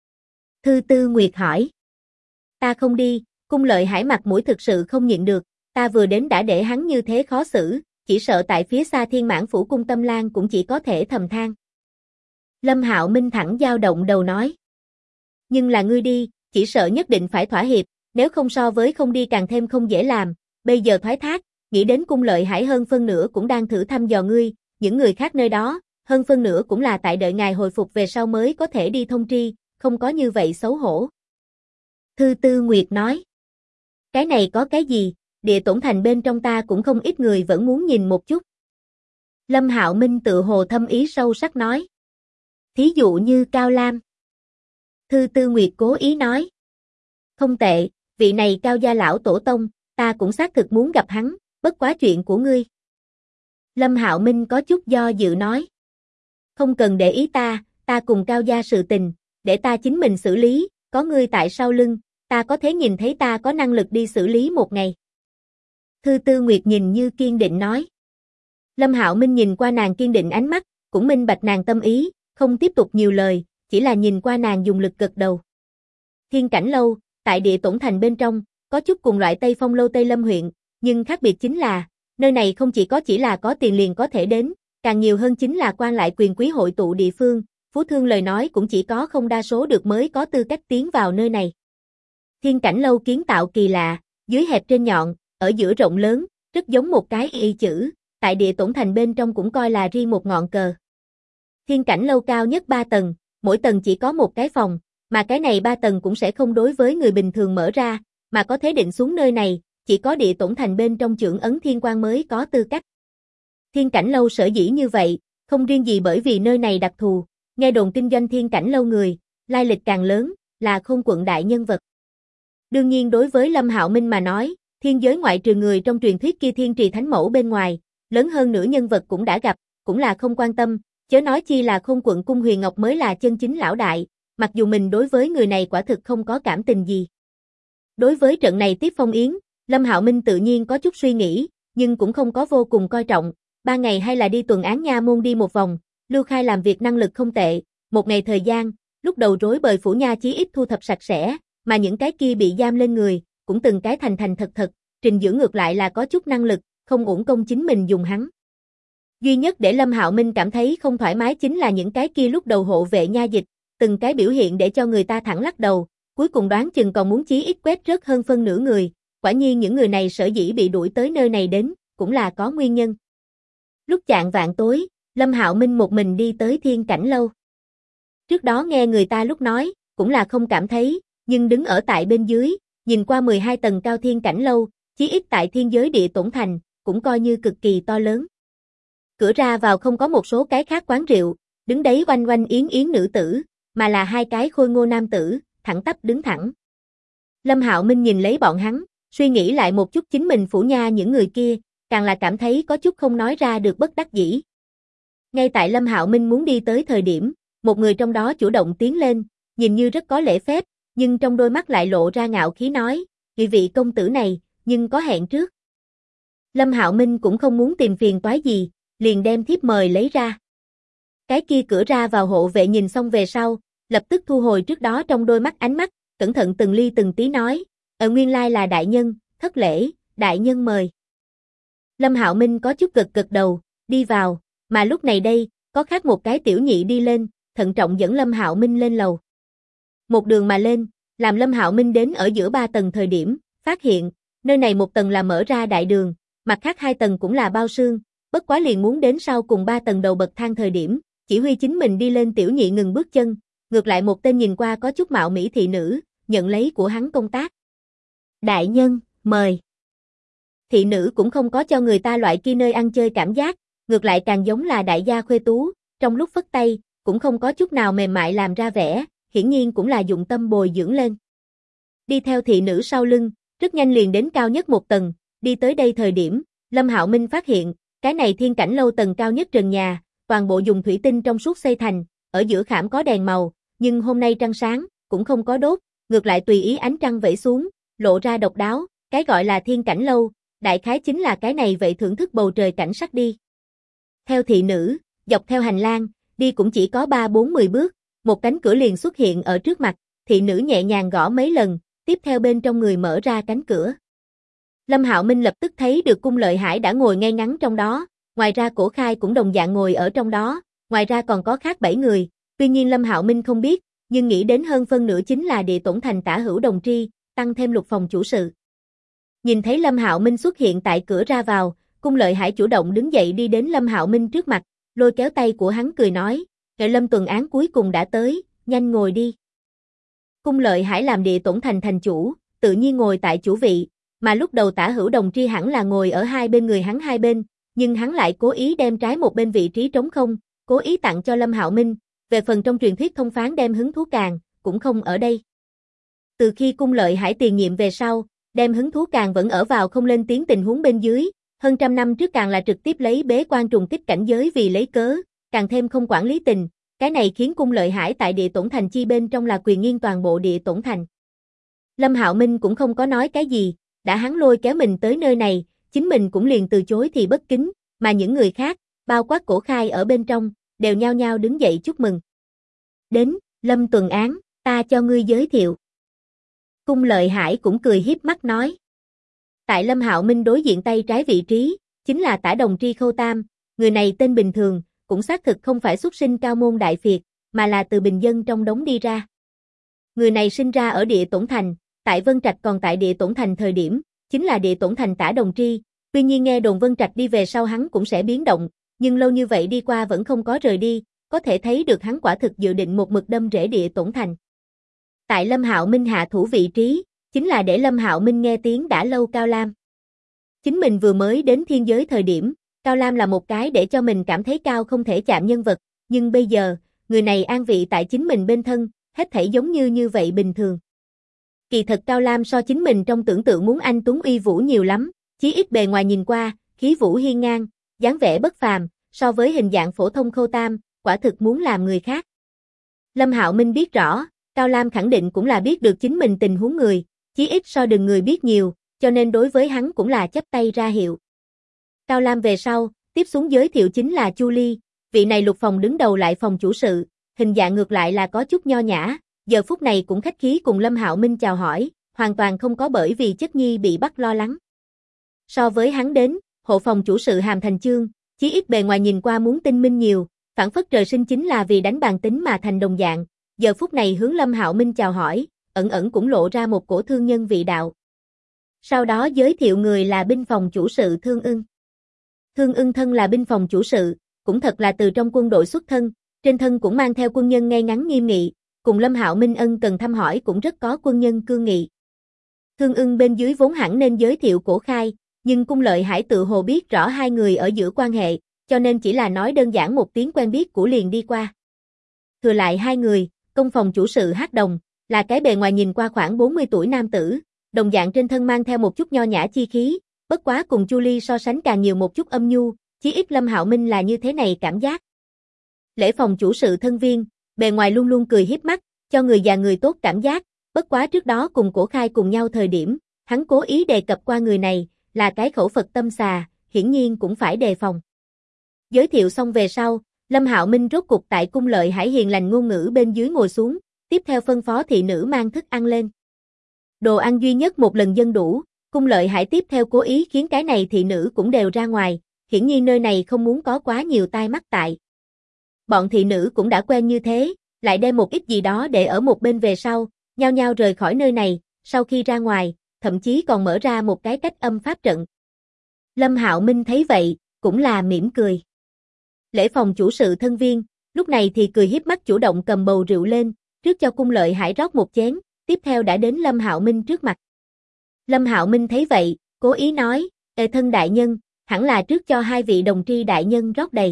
Thư Tư Nguyệt hỏi. Ta không đi, cung Lợi Hải mặt mũi thực sự không nhịn được, ta vừa đến đã để hắn như thế khó xử, chỉ sợ tại phía xa Thiên Mãn phủ cung Tâm Lan cũng chỉ có thể thầm than. Lâm Hạo Minh thẳng dao động đầu nói. Nhưng là ngươi đi, chỉ sợ nhất định phải thỏa hiệp, nếu không so với không đi càng thêm không dễ làm, bây giờ thoái thác, nghĩ đến cung Lợi Hải hơn phân nửa cũng đang thử thăm dò ngươi, những người khác nơi đó, hơn phân nửa cũng là tại đợi ngài hồi phục về sau mới có thể đi thông tri, không có như vậy xấu hổ. Thư Tư Nguyệt nói, cái này có cái gì, địa tổn thành bên trong ta cũng không ít người vẫn muốn nhìn một chút. Lâm Hạo Minh tự hồ thâm ý sâu sắc nói. Thí dụ như Cao Lam. Thư Tư Nguyệt cố ý nói. Không tệ, vị này Cao gia lão tổ tông, ta cũng xác thực muốn gặp hắn, bất quá chuyện của ngươi. Lâm Hạo Minh có chút do dự nói. Không cần để ý ta cùng Cao gia sự tình, để ta chính mình xử lý, có ngươi tại sau lưng, ta có thể nhìn thấy ta có năng lực đi xử lý một ngày. Thư Tư Nguyệt nhìn như kiên định nói. Lâm Hạo Minh nhìn qua nàng kiên định ánh mắt, cũng minh bạch nàng tâm ý, không tiếp tục nhiều lời, chỉ là nhìn qua nàng dùng lực gật đầu. Thiên Cảnh Lâu, tại địa tổn thành bên trong, có chút cùng loại Tây Phong Lâu Tây Lâm huyện, nhưng khác biệt chính là, nơi này không chỉ là có tiền liền có thể đến, càng nhiều hơn chính là quan lại quyền quý hội tụ địa phương, phú thương lời nói cũng chỉ có không đa số được mới có tư cách tiến vào nơi này. Thiên Cảnh Lâu kiến tạo kỳ lạ, dưới hẹp trên nhọn, ở giữa rộng lớn, rất giống một cái y chữ, tại địa tổn thành bên trong cũng coi là riêng một ngọn cờ. Thiên Cảnh Lâu cao nhất 3 tầng, mỗi tầng chỉ có một cái phòng, mà cái này 3 tầng cũng sẽ không đối với người bình thường mở ra, mà có thể định xuống nơi này, chỉ có địa tổn thành bên trong chưởng ấn thiên quan mới có tư cách. Thiên Cảnh Lâu sở dĩ như vậy, không riêng gì bởi vì nơi này đặc thù, nghe đồn kinh doanh Thiên Cảnh Lâu người, lai lịch càng lớn, là Khôn quận đại nhân vật. Đương nhiên đối với Lâm Hạo Minh mà nói, thiên giới ngoại trừ người trong truyền thuyết kia Thiên Trì Thánh Mẫu bên ngoài, lớn hơn nửa nhân vật cũng đã gặp, cũng là không quan tâm, chớ nói chi là Khôn quận Cung Huyền Ngọc mới là chân chính lão đại, mặc dù mình đối với người này quả thực không có cảm tình gì. Đối với trận này tiếp phong yến, Lâm Hạo Minh tự nhiên có chút suy nghĩ, nhưng cũng không có vô cùng coi trọng, 3 ngày hay là đi tuần án nha môn đi một vòng, Lưu Khai làm việc năng lực không tệ, một ngày thời gian, lúc đầu rối bời phủ nha chí ít thu thập sạch sẽ, mà những cái kia bị giam lên người, cũng từng cái thành thật, Trình Dưỡng ngược lại là có chút năng lực, không uổng công chính mình dùng hắn. Duy nhất để Lâm Hạo Minh cảm thấy không thoải mái chính là những cái kia lúc đầu hộ vệ nha dịch, từng cái biểu hiện để cho người ta thẳng lắc đầu, cuối cùng đoán chừng còn muốn chí ít quét rớt hơn phân nửa người, quả nhiên những người này sở dĩ bị đuổi tới nơi này đến, cũng là có nguyên nhân. Lúc chạng vạng tối, Lâm Hạo Minh một mình đi tới Thiên Cảnh Lâu. Trước đó nghe người ta lúc nói, cũng là không cảm thấy, nhưng đứng ở tại bên dưới, nhìn qua 12 tầng cao Thiên Cảnh Lâu, chí ít tại thiên giới địa tổn thành, cũng coi như cực kỳ to lớn. Cửa ra vào không có một số cái khác quán rượu, đứng đấy oanh oanh yến yến nữ tử, mà là 2 cái khôi ngô nam tử, thẳng tắp đứng thẳng. Lâm Hạo Minh nhìn lấy bọn hắn, suy nghĩ lại một chút chính mình phủ nha những người kia, càng là cảm thấy có chút không nói ra được bất đắc dĩ. Ngay tại Lâm Hạo Minh muốn đi tới thời điểm, một người trong đó chủ động tiến lên, nhìn như rất có lễ phép, nhưng trong đôi mắt lại lộ ra ngạo khí nói, vị công tử này, nhưng có hẹn trước. Lâm Hạo Minh cũng không muốn tìm phiền toái gì, liền đem thiếp mời lấy ra. Cái kia cửa ra vào hộ vệ nhìn xong về sau, lập tức thu hồi trước đó trong đôi mắt ánh mắt, cẩn thận từng ly từng tí nói, nguyên lai là đại nhân, thất lễ, đại nhân mời. Lâm Hạo Minh có chút gật đầu, đi vào, mà lúc này đây, có khác một cái tiểu nhị đi lên, thận trọng dẫn Lâm Hạo Minh lên lầu. Một đường mà lên, làm Lâm Hạo Minh đến ở giữa 3 tầng thời điểm, phát hiện, nơi này một tầng là mở ra đại đường, mặt khác 2 tầng cũng là bao sương, bất quá liền muốn đến sau cùng 3 tầng đầu bậc thang thời điểm, chỉ huy chính mình đi lên tiểu nhị ngừng bước chân, ngược lại một tên nhìn qua có chút mạo mỹ thị nữ, nhận lấy của hắn công tác. Đại nhân, mời. Thị nữ cũng không có cho người ta loại kia nơi ăn chơi cảm giác, ngược lại càng giống là đại gia khuê tú, trong lúc phất tay, cũng không có chút nào mềm mại làm ra vẻ, hiển nhiên cũng là dụng tâm bồi dưỡng lên. Đi theo thị nữ sau lưng, rất nhanh liền đến cao nhất 1 tầng, đi tới đây thời điểm, Lâm Hạo Minh phát hiện, cái này Thiên Cảnh Lâu tầng cao nhất trần nhà, toàn bộ dùng thủy tinh trong suốt xây thành, ở giữa khảm có đèn màu, nhưng hôm nay trăng sáng, cũng không có đốt, ngược lại tùy ý ánh trăng vẩy xuống, lộ ra độc đáo, cái gọi là Thiên Cảnh Lâu, đại khái chính là cái này vậy thưởng thức bầu trời cảnh sắc đi. Theo thị nữ, dọc theo hành lang, đi cũng chỉ có 3-4-10 bước, một cánh cửa liền xuất hiện ở trước mặt, thị nữ nhẹ nhàng gõ mấy lần, tiếp theo bên trong người mở ra cánh cửa. Lâm Hạo Minh lập tức thấy được Cung Lợi Hải đã ngồi ngay ngắn trong đó, ngoài ra Cổ Khai cũng đồng dạng ngồi ở trong đó, ngoài ra còn có khác 7 người, tuy nhiên Lâm Hạo Minh không biết, nhưng nghĩ đến hơn phân nửa chính là Địa Tổn Thành Tả Hữu Đồng Tri, tăng thêm Lục phòng chủ sự. Nhìn thấy Lâm Hạo Minh xuất hiện tại cửa ra vào, Cung Lợi Hải chủ động đứng dậy đi đến Lâm Hạo Minh trước mặt, lôi kéo tay của hắn cười nói, Lâm Tuần Án cuối cùng đã tới, nhanh ngồi đi. Cung Lợi Hải làm Địa Tổn Thành thành chủ, tự nhiên ngồi tại chủ vị, mà lúc đầu Tả Hữu Đồng Tri hẳn là ngồi ở hai bên người hắn hai bên, nhưng hắn lại cố ý đem trái một bên vị trí trống không, cố ý tặng cho Lâm Hạo Minh, về phần trong truyền thuyết thông phán đem hứng thú càng, cũng không ở đây. Từ khi Cung Lợi Hải tiền nhiệm về sau, đem hứng thú càng vẫn ở vào không lên tiếng tình huống bên dưới, hơn trăm năm trước càng là trực tiếp lấy bế quan trùng kích cảnh giới vì lấy cớ, càng thêm không quản lý tình, cái này khiến Cung Lợi Hải tại Địa Tổn Thành chi bên trong là quyền nghiêng toàn bộ Địa Tổn Thành. Lâm Hạo Minh cũng không có nói cái gì, đã hắn lôi kéo mình tới nơi này, chính mình cũng liền từ chối thì bất kính, mà những người khác, bao quát Cổ Khai ở bên trong, đều nhao nhao đứng dậy chúc mừng. Đến, Lâm Tuần Án, ta cho ngươi giới thiệu. Cung Lợi Hải cũng cười hiếp mắt nói. Tại Lâm Hạo Minh đối diện tay trái vị trí, chính là Tả Đồng Tri Khâu Tam, người này tên bình thường, cũng xác thực không phải xuất sinh cao môn đại phiệt, mà là từ bình dân trong đống đi ra. Người này sinh ra ở Địa Tổn Thành, tại Vân Trạch còn tại Địa Tổn Thành thời điểm, chính là Địa Tổn Thành Tả Đồng Tri, tuy nhiên nghe đồn Vân Trạch đi về sau hắn cũng sẽ biến động, nhưng lâu như vậy đi qua vẫn không có rời đi, có thể thấy được hắn quả thực dự định một mực đâm rễ Địa Tổn Thành. Tại Lâm Hạo Minh hạ thủ vị trí, chính là để Lâm Hạo Minh nghe tiếng đã lâu Cao Lam. Chính mình vừa mới đến thiên giới thời điểm, Cao Lam là một cái để cho mình cảm thấy cao không thể chạm nhân vật, nhưng bây giờ, người này an vị tại chính mình bên thân, hết thảy giống như vậy bình thường. Kỳ thật Cao Lam so chính mình trong tưởng tượng muốn anh tuấn uy vũ nhiều lắm, chí ít bề ngoài nhìn qua, khí vũ hiên ngang, dáng vẻ bất phàm, so với hình dạng phổ thông Khâu Tam, quả thực muốn làm người khác. Lâm Hạo Minh biết rõ, Cao Lam khẳng định cũng là biết được chính mình tình huống người, chí ít so đừng người biết nhiều, cho nên đối với hắn cũng là chắp tay ra hiệu. Cao Lam về sau, tiếp xuống giới thiệu chính là Chu Ly, vị này Lục phòng đứng đầu lại phòng chủ sự, hình dạng ngược lại là có chút nho nhã, giờ phút này cũng khách khí cùng Lâm Hạo Minh chào hỏi, hoàn toàn không có bởi vì chất nhi bị bắt lo lắng. So với hắn đến, hộ phòng chủ sự Hàm Thành Chương, chí ít bề ngoài nhìn qua muốn tinh minh nhiều, phản phất trời sinh chính là vì đánh bàn tính mà thành đồng dạng, giờ phút này hướng Lâm Hạo Minh chào hỏi, ẩn ẩn cũng lộ ra một cổ thương nhân vị đạo. Sau đó giới thiệu người là binh phòng chủ sự Thương Ưng. Thương Ưng thân là binh phòng chủ sự, cũng thật là từ trong quân đội xuất thân, trên thân cũng mang theo quân nhân ngay ngắn nghiêm nghị, cùng Lâm Hạo Minh ân cần thăm hỏi cũng rất có quân nhân cương nghị. Thương Ưng bên dưới vốn hẳn nên giới thiệu Cổ Khai, nhưng Cung Lợi Hải tự hồ biết rõ hai người ở giữa quan hệ, cho nên chỉ là nói đơn giản một tiếng quen biết của liền đi qua. Thừa lại hai người, công phòng chủ sự Hắc Đồng, là cái bề ngoài nhìn qua khoảng 40 tuổi nam tử, đồng dạng trên thân mang theo một chút nho nhã chi khí, bất quá cùng Chu Ly so sánh càng nhiều một chút âm nhu, chí ít Lâm Hạo Minh là như thế này cảm giác. Lễ phòng chủ sự Thân Viên, bề ngoài luôn luôn cười hiếp mắt, cho người già người tốt cảm giác, bất quá trước đó cùng Cổ Khai cùng nhau thời điểm, hắn cố ý đề cập qua người này, là cái khẩu Phật tâm xà, hiển nhiên cũng phải đề phòng. Giới thiệu xong về sau, Lâm Hạo Minh rốt cục tại Cung Lợi Hải hiền lành ngôn ngữ bên dưới ngồi xuống, tiếp theo phân phó thị nữ mang thức ăn lên. Đồ ăn duy nhất một lần dân đủ, Cung Lợi Hải tiếp theo cố ý khiến cái này thị nữ cũng đều ra ngoài, hiển nhiên nơi này không muốn có quá nhiều tai mắt tại. Bọn thị nữ cũng đã quen như thế, lại đem một ít gì đó để ở một bên về sau, nhao nhao rời khỏi nơi này, sau khi ra ngoài, thậm chí còn mở ra một cái cách âm pháp trận. Lâm Hạo Minh thấy vậy, cũng là mỉm cười. Lễ phòng chủ sự Thân Viên, lúc này thì cười hiếp mắt chủ động cầm bầu rượu lên, trước cho Cung Lợi Hải rót một chén, tiếp theo đã đến Lâm Hạo Minh trước mặt. Lâm Hạo Minh thấy vậy, cố ý nói, Thân đại nhân, hẳn là trước cho hai vị đồng tri đại nhân rót đầy.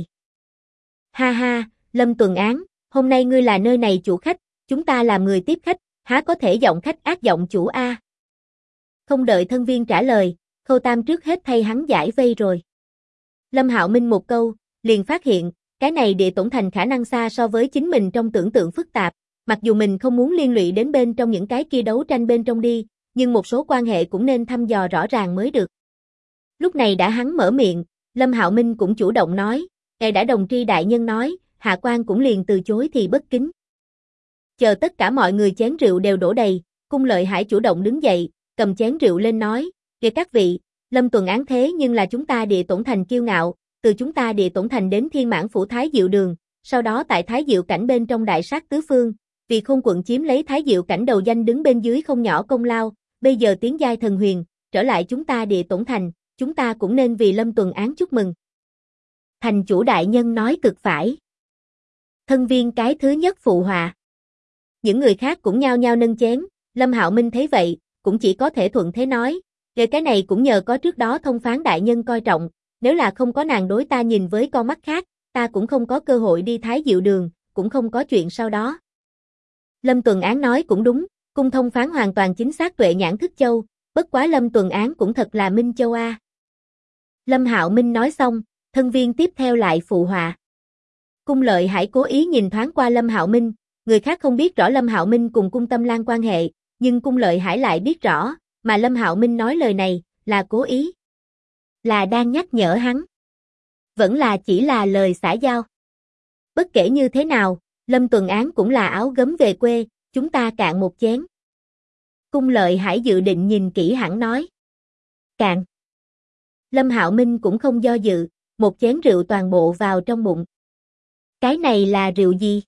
Ha ha, Lâm Tuần Án, hôm nay ngươi là nơi này chủ khách, chúng ta làm người tiếp khách, há có thể giọng khách ác giọng chủ a. Không đợi Thân Viên trả lời, Khâu Tam trước hết thay hắn giải vây rồi. Lâm Hạo Minh một câu, liền phát hiện, cái này Địa Tổn Thành khả năng xa so với chính mình trong tưởng tượng phức tạp, mặc dù mình không muốn liên lụy đến bên trong những cái kia đấu tranh bên trong đi, nhưng một số quan hệ cũng nên thăm dò rõ ràng mới được. Lúc này đã hắn mở miệng, Lâm Hạo Minh cũng chủ động nói, đã đồng tri đại nhân nói, hạ quan cũng liền từ chối thì bất kính. Chờ tất cả mọi người chén rượu đều đổ đầy, Cung Lợi Hải chủ động đứng dậy, cầm chén rượu lên nói, các vị, Lâm Tuần Án thế nhưng là chúng ta Địa Tổn Thành kiêu ngạo, từ chúng ta Địa Tổn Thành đến Thiên Mãn Phủ Thái Diệu Đường, sau đó tại Thái Diệu cảnh bên trong đại sát tứ phương, vì Khôn quận chiếm lấy Thái Diệu cảnh đầu danh đứng bên dưới không nhỏ công lao, bây giờ tiến giai thần huyền, trở lại chúng ta Địa Tổn Thành, chúng ta cũng nên vì Lâm Tuần Án chúc mừng. Thành chủ đại nhân nói cực phải. Thân viên cái thứ nhất phụ họa. Những người khác cũng nhao nhao nâng chén, Lâm Hạo Minh thấy vậy, cũng chỉ có thể thuận thế nói, về cái này cũng nhờ có trước đó thông phán đại nhân coi trọng, nếu là không có nàng đối ta nhìn với con mắt khác, ta cũng không có cơ hội đi Thái Diệu đường, cũng không có chuyện sau đó. Lâm Tuần Án nói cũng đúng, cung thông phán hoàn toàn chính xác tuệ nhãn thức châu, bất quá Lâm Tuần Án cũng thật là Minh Châu a. Lâm Hạo Minh nói xong, thân viên tiếp theo lại phụ họa. Cung Lợi Hải cố ý nhìn thoáng qua Lâm Hạo Minh, người khác không biết rõ Lâm Hạo Minh cùng Cung Tâm Lan quan hệ, nhưng Cung Lợi Hải lại biết rõ, mà Lâm Hạo Minh nói lời này, là cố ý. Là đang nhắc nhở hắn. Vẫn là chỉ là lời xã giao. Bất kể như thế nào, Lâm Tuần Án cũng là áo gấm về quê, chúng ta cạn một chén. Cung Lợi Hải dự định nhìn kỹ hẳn nói. Cạn. Lâm Hạo Minh cũng không do dự, một chén rượu toàn bộ vào trong bụng. Cái này là rượu gì?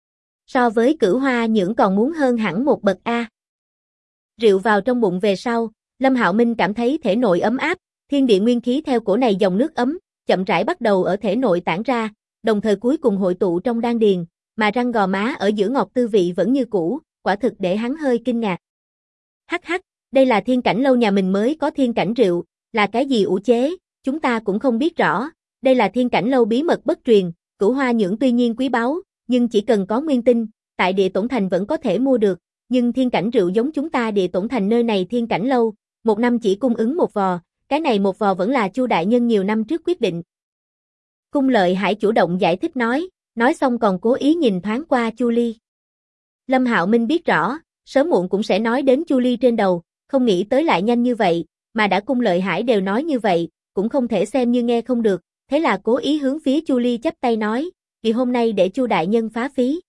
So với Cửu Hoa Nhưỡng còn muốn hơn hẳn một bậc a. Rượu vào trong bụng về sau, Lâm Hạo Minh cảm thấy thể nội ấm áp, thiên địa nguyên khí theo cổ này dòng nước ấm, chậm rãi bắt đầu ở thể nội tản ra, đồng thời cuối cùng hội tụ trong đan điền, mà răng gò má ở giữa ngọt tư vị vẫn như cũ, quả thực để hắn hơi kinh ngạc. Hắc hắc, đây là Thiên Cảnh lâu nhà mình mới có thiên cảnh rượu, là cái gì ủ chế, chúng ta cũng không biết rõ, đây là Thiên Cảnh lâu bí mật bất truyền, Cửu Hoa Nhưỡng tuy nhiên quý báu, nhưng chỉ cần có nguyên tinh, tại Địa Tổn Thành vẫn có thể mua được, nhưng thiên cảnh rượu giống chúng ta Địa Tổn Thành nơi này Thiên Cảnh lâu, một năm chỉ cung ứng một vò, cái này một vò vẫn là Chu đại nhân nhiều năm trước quyết định. Cung Lợi Hải chủ động giải thích nói xong còn cố ý nhìn thoáng qua Chu Ly. Lâm Hạo Minh biết rõ, sớm muộn cũng sẽ nói đến Chu Ly trên đầu, không nghĩ tới lại nhanh như vậy, mà đã Cung Lợi Hải đều nói như vậy, cũng không thể xem như nghe không được, thế là cố ý hướng phía Chu Ly chắp tay nói, vì hôm nay để Chu đại nhân phá phí.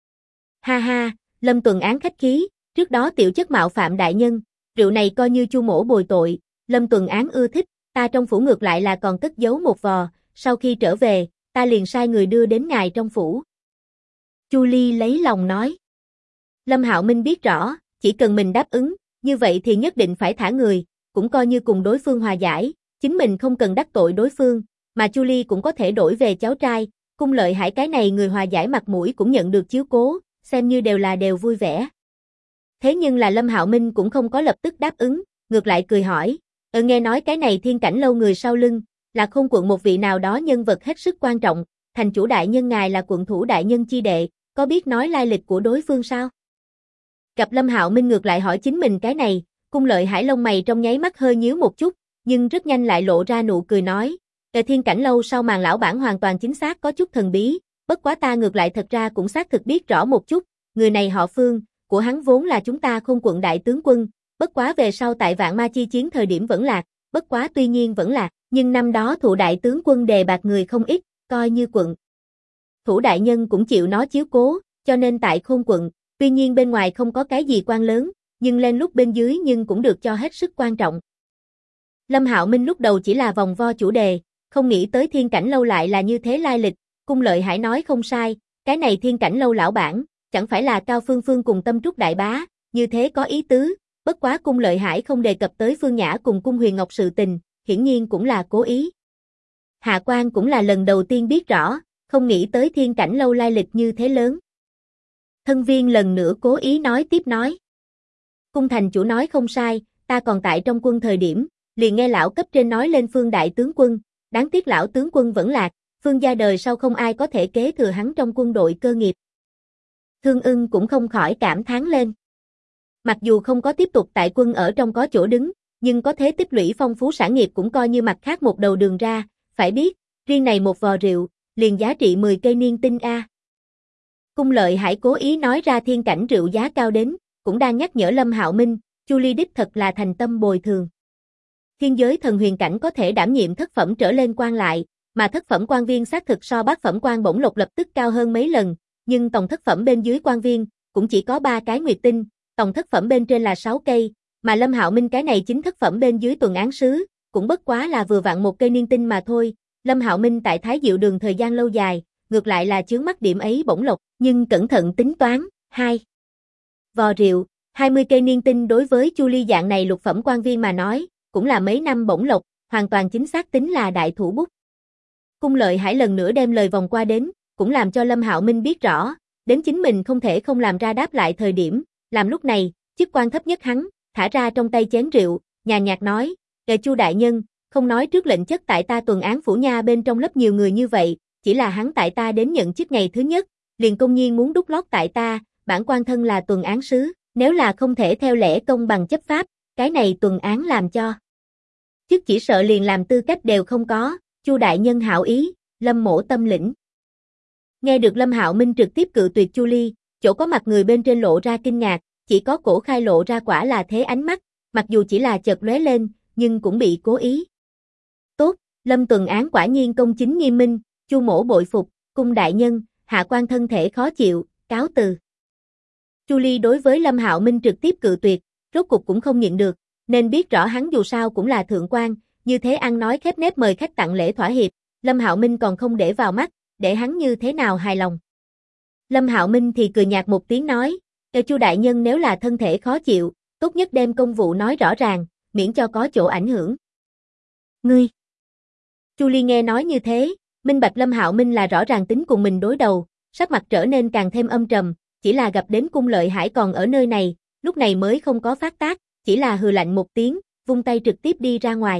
Ha ha, Lâm Tuần Án khách khí, trước đó tiểu chất mạo phạm đại nhân, rượu này coi như Chu mỗ bồi tội, Lâm Tuần Án ưa thích, ta trong phủ ngược lại là còn cất giấu một vò, sau khi trở về, ta liền sai người đưa đến ngài trong phủ. Chu Ly lấy lòng nói. Lâm Hạo Minh biết rõ, chỉ cần mình đáp ứng, như vậy thì nhất định phải thả người, cũng coi như cùng đối phương hòa giải, chính mình không cần đắc tội đối phương, mà Chu Ly cũng có thể đổi về cháu trai, Cung Lợi Hải cái này người hòa giải mặt mũi cũng nhận được chiếu cố, xem như đều vui vẻ. Thế nhưng là Lâm Hạo Minh cũng không có lập tức đáp ứng, ngược lại cười hỏi, nghe nói cái này Thiên Cảnh lâu người sau lưng, là Khôn quận một vị nào đó nhân vật hết sức quan trọng, thành chủ đại nhân ngài là quận thủ đại nhân chi đệ, có biết nói lai lịch của đối phương sao? Gặp Lâm Hạo Minh ngược lại hỏi chính mình cái này, Cung Lợi Hải lông mày trong nháy mắt hơi nhíu một chút, nhưng rất nhanh lại lộ ra nụ cười nói, Thiên Cảnh lâu sau màn lão bản hoàn toàn chính xác có chút thần bí, bất quá ta ngược lại thật ra cũng xác thực biết rõ một chút, người này họ Phương, của hắn vốn là chúng ta Khôn quận đại tướng quân, bất quá về sau tại Vạn Ma chi chiến thời điểm vẫn lạc, bất quá tuy nhiên vẫn lạc, nhưng năm đó thụ đại tướng quân đề bạt người không ít, coi như quận thủ đại nhân cũng chịu nó chiếu cố, cho nên tại Khôn quận, tuy nhiên bên ngoài không có cái gì quan lớn, nhưng lên lúc bên dưới nhưng cũng được cho hết sức quan trọng. Lâm Hạo Minh lúc đầu chỉ là vòng vo chủ đề, không nghĩ tới Thiên Cảnh lâu lại là như thế lai lịch, Cung Lợi Hải nói không sai, cái này Thiên Cảnh lâu lão bản, chẳng phải là Cao Phương Phương cùng Tâm Trúc đại bá, như thế có ý tứ, bất quá Cung Lợi Hải không đề cập tới Phương Nhã cùng Cung Huyền Ngọc sự tình, hiển nhiên cũng là cố ý. Hạ Quan cũng là lần đầu tiên biết rõ, không nghĩ tới Thiên Cảnh lâu lai lịch như thế lớn. Thân viên lần nữa cố ý nói tiếp nói. Cung thành chủ nói không sai, ta còn tại trong quân thời điểm, liền nghe lão cấp trên nói lên Phương đại tướng quân, đáng tiếc lão tướng quân vẫn lạc, Phương gia đời sau không ai có thể kế thừa hắn trong quân đội cơ nghiệp. Thương Ưng cũng không khỏi cảm thán lên. Mặc dù không có tiếp tục tại quân ở trong có chỗ đứng, nhưng có thế tích lũy phong phú sản nghiệp cũng coi như mặt khác một đầu đường ra, phải biết, riêng này một vò rượu, liền giá trị 10 cây niên tinh a. Cung Lợi Hải cố ý nói ra thiên cảnh rượu giá cao đến, cũng đang nhắc nhở Lâm Hạo Minh, Chu Ly đích thật là thành tâm bồi thường. Thiên giới thần huyền cảnh có thể đảm nhiệm thất phẩm trở lên quan lại, mà thất phẩm quan viên xác thực so bát phẩm quan bổng lộc lập tức cao hơn mấy lần, nhưng tổng thất phẩm bên dưới quan viên cũng chỉ có 3 cái nguyệt tinh, tổng thất phẩm bên trên là 6 cây, mà Lâm Hạo Minh cái này chính thất phẩm bên dưới tuần án sứ, cũng bất quá là vừa vặn 1 cây niên tinh mà thôi. Lâm Hạo Minh tại Thái Diệu đường thời gian lâu dài, ngược lại là chướng mắt điểm ấy bổng lộc, nhưng cẩn thận tính toán, 2. Vò rượu, 20 cây niên tinh đối với Chu Ly dạng này lục phẩm quan viên mà nói, cũng là mấy năm bổng lộc, hoàn toàn chính xác tính là đại thủ bút. Cung Lợi Hải lần nữa đem lời vòng qua đến, cũng làm cho Lâm Hạo Minh biết rõ, đến chính mình không thể không làm ra đáp lại thời điểm, làm lúc này, chức quan thấp nhất hắn, thả ra trong tay chén rượu, nhàn nhạt nói, Chu đại nhân, không nói trước lệnh chất tại ta tuần án phủ nha bên trong lớp nhiều người như vậy, chỉ là hắn tại ta đến nhận chức ngày thứ nhất, liền công nhiên muốn đút lót tại ta, bản quan thân là tuần án sứ, nếu là không thể theo lẽ công bằng chấp pháp, cái này tuần án làm cho. Chức chỉ sợ liền làm tư cách đều không có, Chu đại nhân hảo ý, Lâm mỗ tâm lĩnh. Nghe được Lâm Hạo Minh trực tiếp cự tuyệt Chu Ly, chỗ có mặt người bên trên lộ ra kinh ngạc, chỉ có Cổ Khai lộ ra quả là thế ánh mắt, mặc dù chỉ là chợt lóe lên, nhưng cũng bị cố ý. Tốt, Lâm tuần án quả nhiên công chính nghiêm minh, Chu mỗ bội phục, cung đại nhân, hạ quan thân thể khó chịu, cáo từ. Chu Ly đối với Lâm Hạo Minh trực tiếp cự tuyệt, rốt cục cũng không nhịn được, nên biết rõ hắn dù sao cũng là thượng quan, như thế ăn nói khép nép mời khách tặng lễ thỏa hiệp, Lâm Hạo Minh còn không để vào mắt, để hắn như thế nào hài lòng. Lâm Hạo Minh thì cười nhạt một tiếng nói, Chu đại nhân nếu là thân thể khó chịu, tốt nhất đem công vụ nói rõ ràng, miễn cho có chỗ ảnh hưởng. Ngươi. Chu Ly nghe nói như thế, minh bạch Lâm Hạo Minh là rõ ràng tính cùng mình đối đầu, sắc mặt trở nên càng thêm âm trầm, chỉ là gặp đến Cung Lợi Hải còn ở nơi này, lúc này mới không có phát tác, chỉ là hừ lạnh một tiếng, vung tay trực tiếp đi ra ngoài.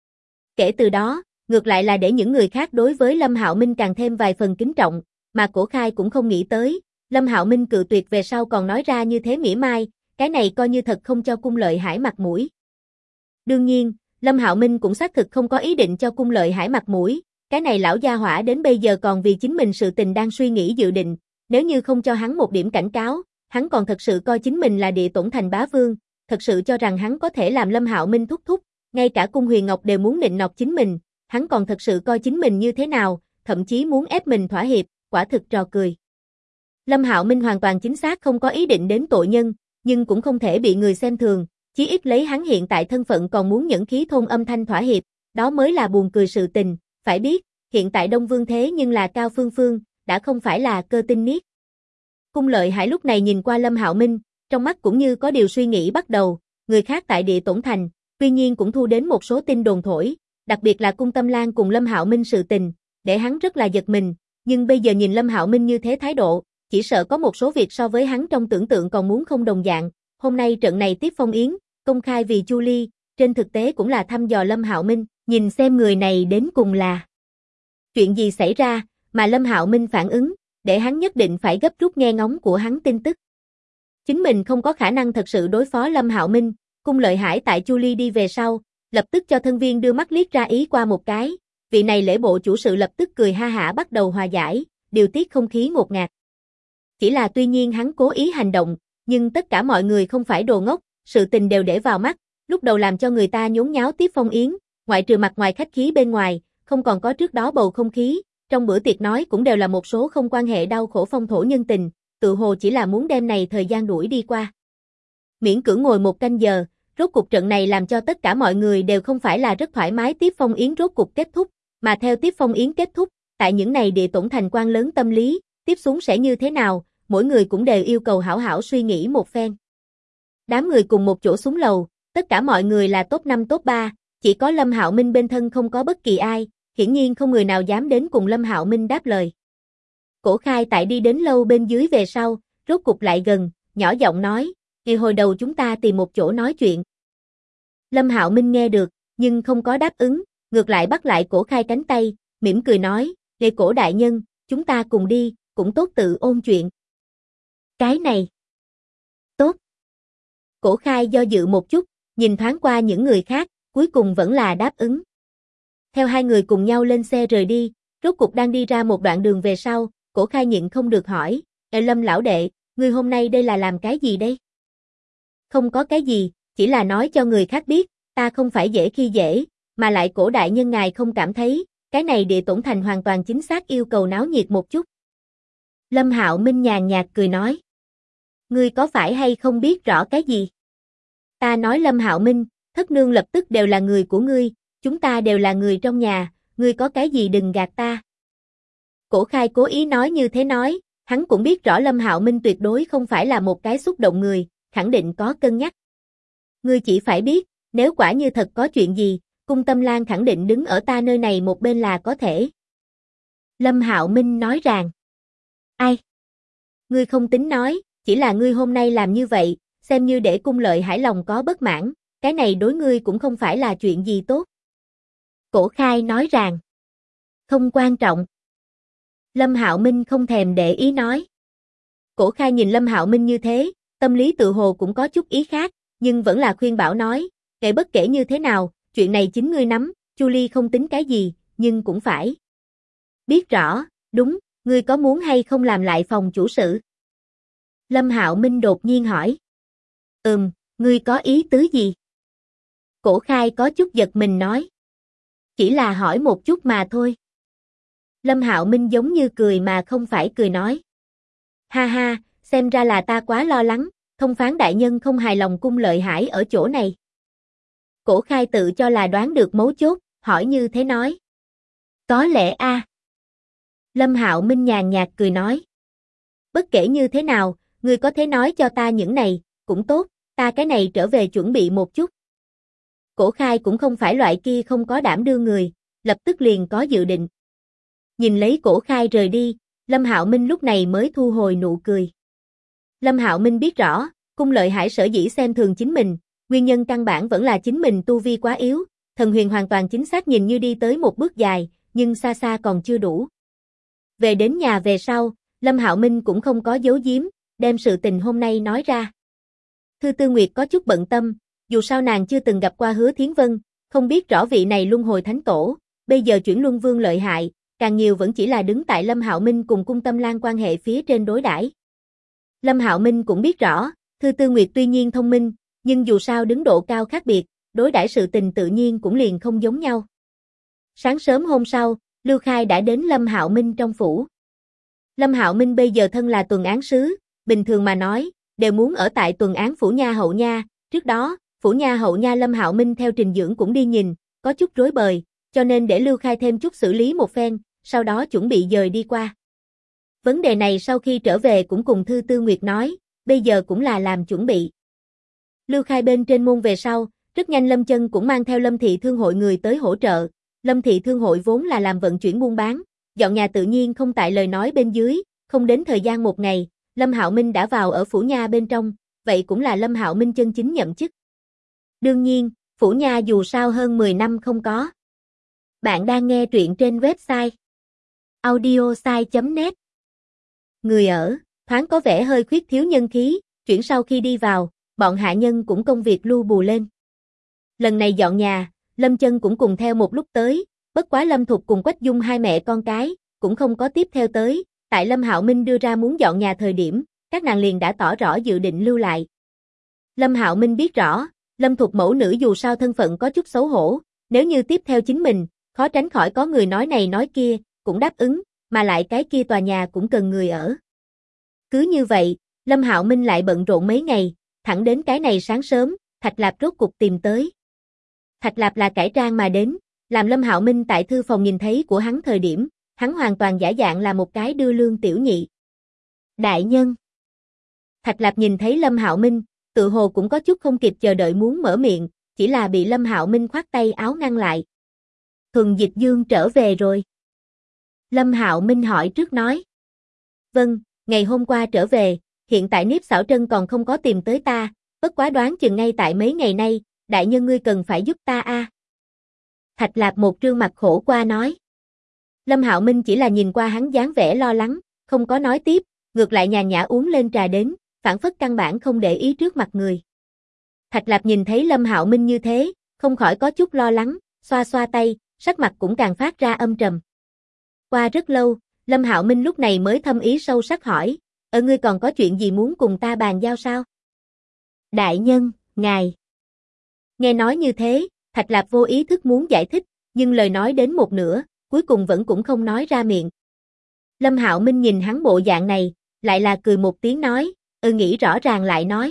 Kể từ đó, ngược lại là để những người khác đối với Lâm Hạo Minh càng thêm vài phần kính trọng, mà Cổ Khai cũng không nghĩ tới, Lâm Hạo Minh cự tuyệt về sau còn nói ra như thế mỉa mai, cái này coi như thật không cho Cung Lợi Hải mặt mũi. Đương nhiên, Lâm Hạo Minh cũng xác thực không có ý định cho Cung Lợi Hải mặt mũi, cái này lão gia hỏa đến bây giờ còn vì chính mình sự tình đang suy nghĩ dự định, nếu như không cho hắn một điểm cảnh cáo, hắn còn thật sự coi chính mình là địa tổn thành bá vương, thật sự cho rằng hắn có thể làm Lâm Hạo Minh thúc thúc, ngay cả Cung Huyền Ngọc đều muốn nịnh nọt chính mình, hắn còn thật sự coi chính mình như thế nào, thậm chí muốn ép mình thỏa hiệp, quả thực trò cười. Lâm Hạo Minh hoàn toàn chính xác không có ý định đến tội nhân, nhưng cũng không thể bị người xem thường, chí ít lấy hắn hiện tại thân phận còn muốn nhẫn khí thôn âm thanh thỏa hiệp, đó mới là buồn cười sự tình, phải biết, hiện tại Đông Vương thế nhưng là Cao Phương Phương, đã không phải là Cơ Tinh Niết. Cung Lợi Hải lúc này nhìn qua Lâm Hạo Minh, trong mắt cũng như có điều suy nghĩ bắt đầu, người khác tại địa tổn thành, tuy nhiên cũng thu đến một số tin đồn thổi, đặc biệt là Cung Tâm Lan cùng Lâm Hạo Minh sự tình, để hắn rất là giật mình, nhưng bây giờ nhìn Lâm Hạo Minh như thế thái độ, chỉ sợ có một số việc so với hắn trong tưởng tượng còn muốn không đồng dạng, hôm nay trận này tiếp phong yến, công khai vì Chu Ly, trên thực tế cũng là thăm dò Lâm Hạo Minh, nhìn xem người này đến cùng là chuyện gì xảy ra, mà Lâm Hạo Minh phản ứng, để hắn nhất định phải gấp rút nghe ngóng của hắn tin tức. Chính mình không có khả năng thật sự đối phó Lâm Hạo Minh, Cung Lợi Hải tại Chu Ly đi về sau, lập tức cho thân viên đưa mắt liếc ra ý qua một cái, vị này lễ bộ chủ sự lập tức cười ha hả bắt đầu hòa giải, điều tiết không khí ngột ngạt. Chỉ là tuy nhiên hắn cố ý hành động, nhưng tất cả mọi người không phải đồ ngốc, sự tình đều để vào mắt, lúc đầu làm cho người ta nhốn nháo tiếp phong yến, ngoại trừ mặt ngoài khách khí bên ngoài, không còn có trước đó bầu không khí, trong bữa tiệc nói cũng đều là một số không quan hệ đau khổ phong thổ nhân tình, tự hồ chỉ là muốn đem này thời gian đuổi đi qua. Miễn cưỡng ngồi một canh giờ, rốt cuộc trận này làm cho tất cả mọi người đều không phải là rất thoải mái tiếp phong yến rốt cuộc kết thúc, mà theo tiếp phong yến kết thúc, tại những này địa tổn thành quan lớn tâm lý, tiếp xuống sẽ như thế nào, mỗi người cũng đều yêu cầu hảo hảo suy nghĩ một phen. Đám người cùng một chỗ xuống lầu, tất cả mọi người là top 5 top 3, chỉ có Lâm Hạo Minh bên thân không có bất kỳ ai, hiển nhiên không người nào dám đến cùng Lâm Hạo Minh đáp lời. Cổ Khai tại đi đến lâu bên dưới về sau, rốt cục lại gần, nhỏ giọng nói, hồi đầu chúng ta tìm một chỗ nói chuyện. Lâm Hạo Minh nghe được, nhưng không có đáp ứng, ngược lại bắt lại Cổ Khai cánh tay, mỉm cười nói, Cổ đại nhân, chúng ta cùng đi, cũng tốt tự ôn chuyện. Cái này. Tốt. Cổ Khai do dự một chút, nhìn thoáng qua những người khác, cuối cùng vẫn là đáp ứng. Theo hai người cùng nhau lên xe rời đi, rốt cục đang đi ra một đoạn đường về sau, Cổ Khai nhịn không được hỏi, Lâm lão đệ, ngươi hôm nay đây là làm cái gì đây? Không có cái gì, chỉ là nói cho người khác biết, ta không phải dễ khi dễ, mà lại Cổ đại nhân ngài không cảm thấy, cái này địa tổn thành hoàn toàn chính xác yêu cầu náo nhiệt một chút. Lâm Hạo Minh nhàn nhạt cười nói, ngươi có phải hay không biết rõ cái gì? Ta nói Lâm Hạo Minh, thất nương lập tức đều là người của ngươi, chúng ta đều là người trong nhà, ngươi có cái gì đừng gạt ta. Cổ Khai cố ý nói như thế nói, Hắn cũng biết rõ Lâm Hạo Minh tuyệt đối không phải là một cái xúc động người, khẳng định có cân nhắc. Ngươi chỉ phải biết, nếu quả như thật có chuyện gì, Cung Tâm Lan khẳng định đứng ở ta nơi này một bên là có thể. Lâm Hạo Minh nói rằng, ai? Ngươi không tính nói, chỉ là ngươi hôm nay làm như vậy, xem như để Cung Lợi Hải lòng có bất mãn, cái này đối ngươi cũng không phải là chuyện gì tốt. Cổ Khai nói rằng, không quan trọng. Lâm Hạo Minh không thèm để ý nói. Cổ Khai nhìn Lâm Hạo Minh như thế, tâm lý tự hồ cũng có chút ý khác, nhưng vẫn là khuyên bảo nói, kể bất kể như thế nào, chuyện này chính ngươi nắm, Chu Ly không tính cái gì, nhưng cũng phải biết rõ, đúng, ngươi có muốn hay không làm lại phòng chủ sự? Lâm Hạo Minh đột nhiên hỏi. Ngươi có ý tứ gì? Cổ Khai có chút giật mình nói. Chỉ là hỏi một chút mà thôi. Lâm Hạo Minh giống như cười mà không phải cười nói. Ha ha, xem ra là ta quá lo lắng, thông phán đại nhân không hài lòng Cung Lợi Hải ở chỗ này. Cổ Khai tự cho là đoán được mấu chốt, hỏi như thế nói. Có lẽ a. Lâm Hạo Minh nhàn nhạt cười nói. Bất kể như thế nào, ngươi có thể nói cho ta những này, cũng tốt, ta cái này trở về chuẩn bị một chút. Cổ Khai cũng không phải loại kia không có đảm đương người, lập tức liền có dự định. Nhìn lấy Cổ Khai rời đi, Lâm Hạo Minh lúc này mới thu hồi nụ cười. Lâm Hạo Minh biết rõ, Cung Lợi Hải sở dĩ xem thường chính mình, nguyên nhân căn bản vẫn là chính mình tu vi quá yếu, thần huyền hoàn toàn chính xác nhìn như đi tới một bước dài, nhưng xa xa còn chưa đủ. Về đến nhà về sau, Lâm Hạo Minh cũng không có giấu giếm, đem sự tình hôm nay nói ra. Thư Tư Nguyệt có chút bận tâm, dù sao nàng chưa từng gặp qua Hứa Thiến Vân, không biết rõ vị này luân hồi thánh tổ, bây giờ chuyển luân vương lợi hại, càng nhiều vẫn chỉ là đứng tại Lâm Hạo Minh cùng Cung Tâm Lan quan hệ phía trên đối đãi. Lâm Hạo Minh cũng biết rõ, Thư Tư Nguyệt tuy nhiên thông minh, nhưng dù sao đứng độ cao khác biệt, đối đãi sự tình tự nhiên cũng liền không giống nhau. Sáng sớm hôm sau, Lưu Khai đã đến Lâm Hạo Minh trong phủ. Lâm Hạo Minh bây giờ thân là tuần án sứ, bình thường mà nói, đều muốn ở tại tuần án phủ nha hậu nha, trước đó, phủ nha hậu nha Lâm Hạo Minh theo Trình Dưỡng cũng đi nhìn, có chút rối bời, cho nên để Lưu Khai thêm chút xử lý một phen, sau đó chuẩn bị dời đi qua. Vấn đề này sau khi trở về cũng cùng Thư Tư Nguyệt nói, bây giờ cũng là làm chuẩn bị. Lưu Khai bên trên môn về sau, rất nhanh Lâm Chân cũng mang theo Lâm Thị Thương hội người tới hỗ trợ. Lâm Thị Thương hội vốn là làm vận chuyển buôn bán, dọn nhà tự nhiên không tại lời nói bên dưới, không đến thời gian một ngày, Lâm Hạo Minh đã vào ở phủ nha bên trong, vậy cũng là Lâm Hạo Minh chân chính nhậm chức. Đương nhiên, phủ nha dù sao hơn 10 năm không có. Bạn đang nghe truyện trên website audiosai.net. Người ở, thoáng có vẻ hơi khuyết thiếu nhân khí, chuyển sau khi đi vào, bọn hạ nhân cũng công việc lu bù lên. Lần này dọn nhà, Lâm Chân cũng cùng theo một lúc tới, bất quá Lâm Thục cùng Quách Dung hai mẹ con cái, cũng không có tiếp theo tới, tại Lâm Hạo Minh đưa ra muốn dọn nhà thời điểm, các nàng liền đã tỏ rõ dự định lưu lại. Lâm Hạo Minh biết rõ, Lâm Thục mẫu nữ dù sao thân phận có chút xấu hổ, nếu như tiếp theo chính mình, khó tránh khỏi có người nói này nói kia, cũng đáp ứng, mà lại cái kia tòa nhà cũng cần người ở. Cứ như vậy, Lâm Hạo Minh lại bận rộn mấy ngày, thẳng đến cái này sáng sớm, Thạch Lạp rốt cục tìm tới. Thạch Lạp là cải trang mà đến, làm Lâm Hạo Minh tại thư phòng nhìn thấy của hắn thời điểm, hắn hoàn toàn giả dạng là một cái đưa lương tiểu nhị. Đại nhân. Thạch Lạp nhìn thấy Lâm Hạo Minh, tự hồ cũng có chút không kịp chờ đợi muốn mở miệng, chỉ là bị Lâm Hạo Minh khoát tay áo ngăn lại. Thuần Dịch Dương trở về rồi. Lâm Hạo Minh hỏi trước nói. Vâng, ngày hôm qua trở về, hiện tại Niếp Xảo Trân còn không có tìm tới ta, bất quá đoán chừng ngay tại mấy ngày nay, đại nhân ngươi cần phải giúp ta a. Thạch Lạp một trương mặt khổ qua nói. Lâm Hạo Minh chỉ là nhìn qua hắn dáng vẻ lo lắng, không có nói tiếp, ngược lại nhàn nhã uống lên trà đến, phản phất căn bản không để ý trước mặt người. Thạch Lạp nhìn thấy Lâm Hạo Minh như thế, không khỏi có chút lo lắng, xoa xoa tay, sắc mặt cũng càng phát ra âm trầm. Qua rất lâu, Lâm Hạo Minh lúc này mới thâm ý sâu sắc hỏi, ngươi còn có chuyện gì muốn cùng ta bàn giao sao? Đại nhân, ngài. Nghe nói như thế, Thạch Lạp vô ý thức muốn giải thích, nhưng lời nói đến một nửa, cuối cùng vẫn cũng không nói ra miệng. Lâm Hạo Minh nhìn hắn bộ dạng này, lại là cười một tiếng nói, nghĩ rõ ràng lại nói.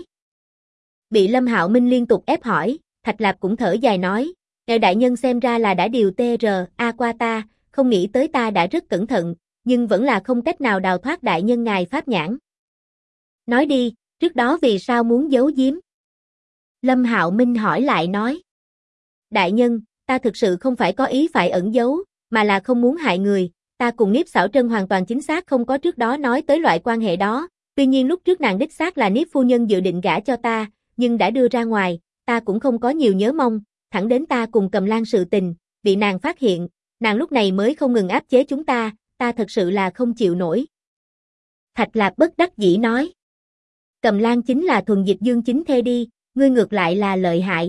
Bị Lâm Hạo Minh liên tục ép hỏi, Thạch Lạp cũng thở dài nói, đại nhân xem ra là đã điều TRA qua ta, không nghĩ tới ta đã rất cẩn thận, nhưng vẫn là không cách nào đào thoát đại nhân ngài pháp nhãn. Nói đi, trước đó vì sao muốn giấu giếm? Lâm Hạo Minh hỏi lại nói. Đại nhân, ta thực sự không phải có ý phải ẩn giấu, mà là không muốn hại người, ta cùng Niếp Xảo Trân hoàn toàn chính xác không có trước đó nói tới loại quan hệ đó, tuy nhiên lúc trước nàng đích xác là Niếp phu nhân dự định gả cho ta, nhưng đã đưa ra ngoài, ta cũng không có nhiều nhớ mong, thẳng đến ta cùng Cầm Lan sự tình, bị nàng phát hiện, nàng lúc này mới không ngừng áp chế chúng ta thật sự là không chịu nổi. Thạch Lạp bất đắc dĩ nói. Cầm Lan chính là Thuần Dịch Dương chính thê đi, ngươi ngược lại là lợi hại.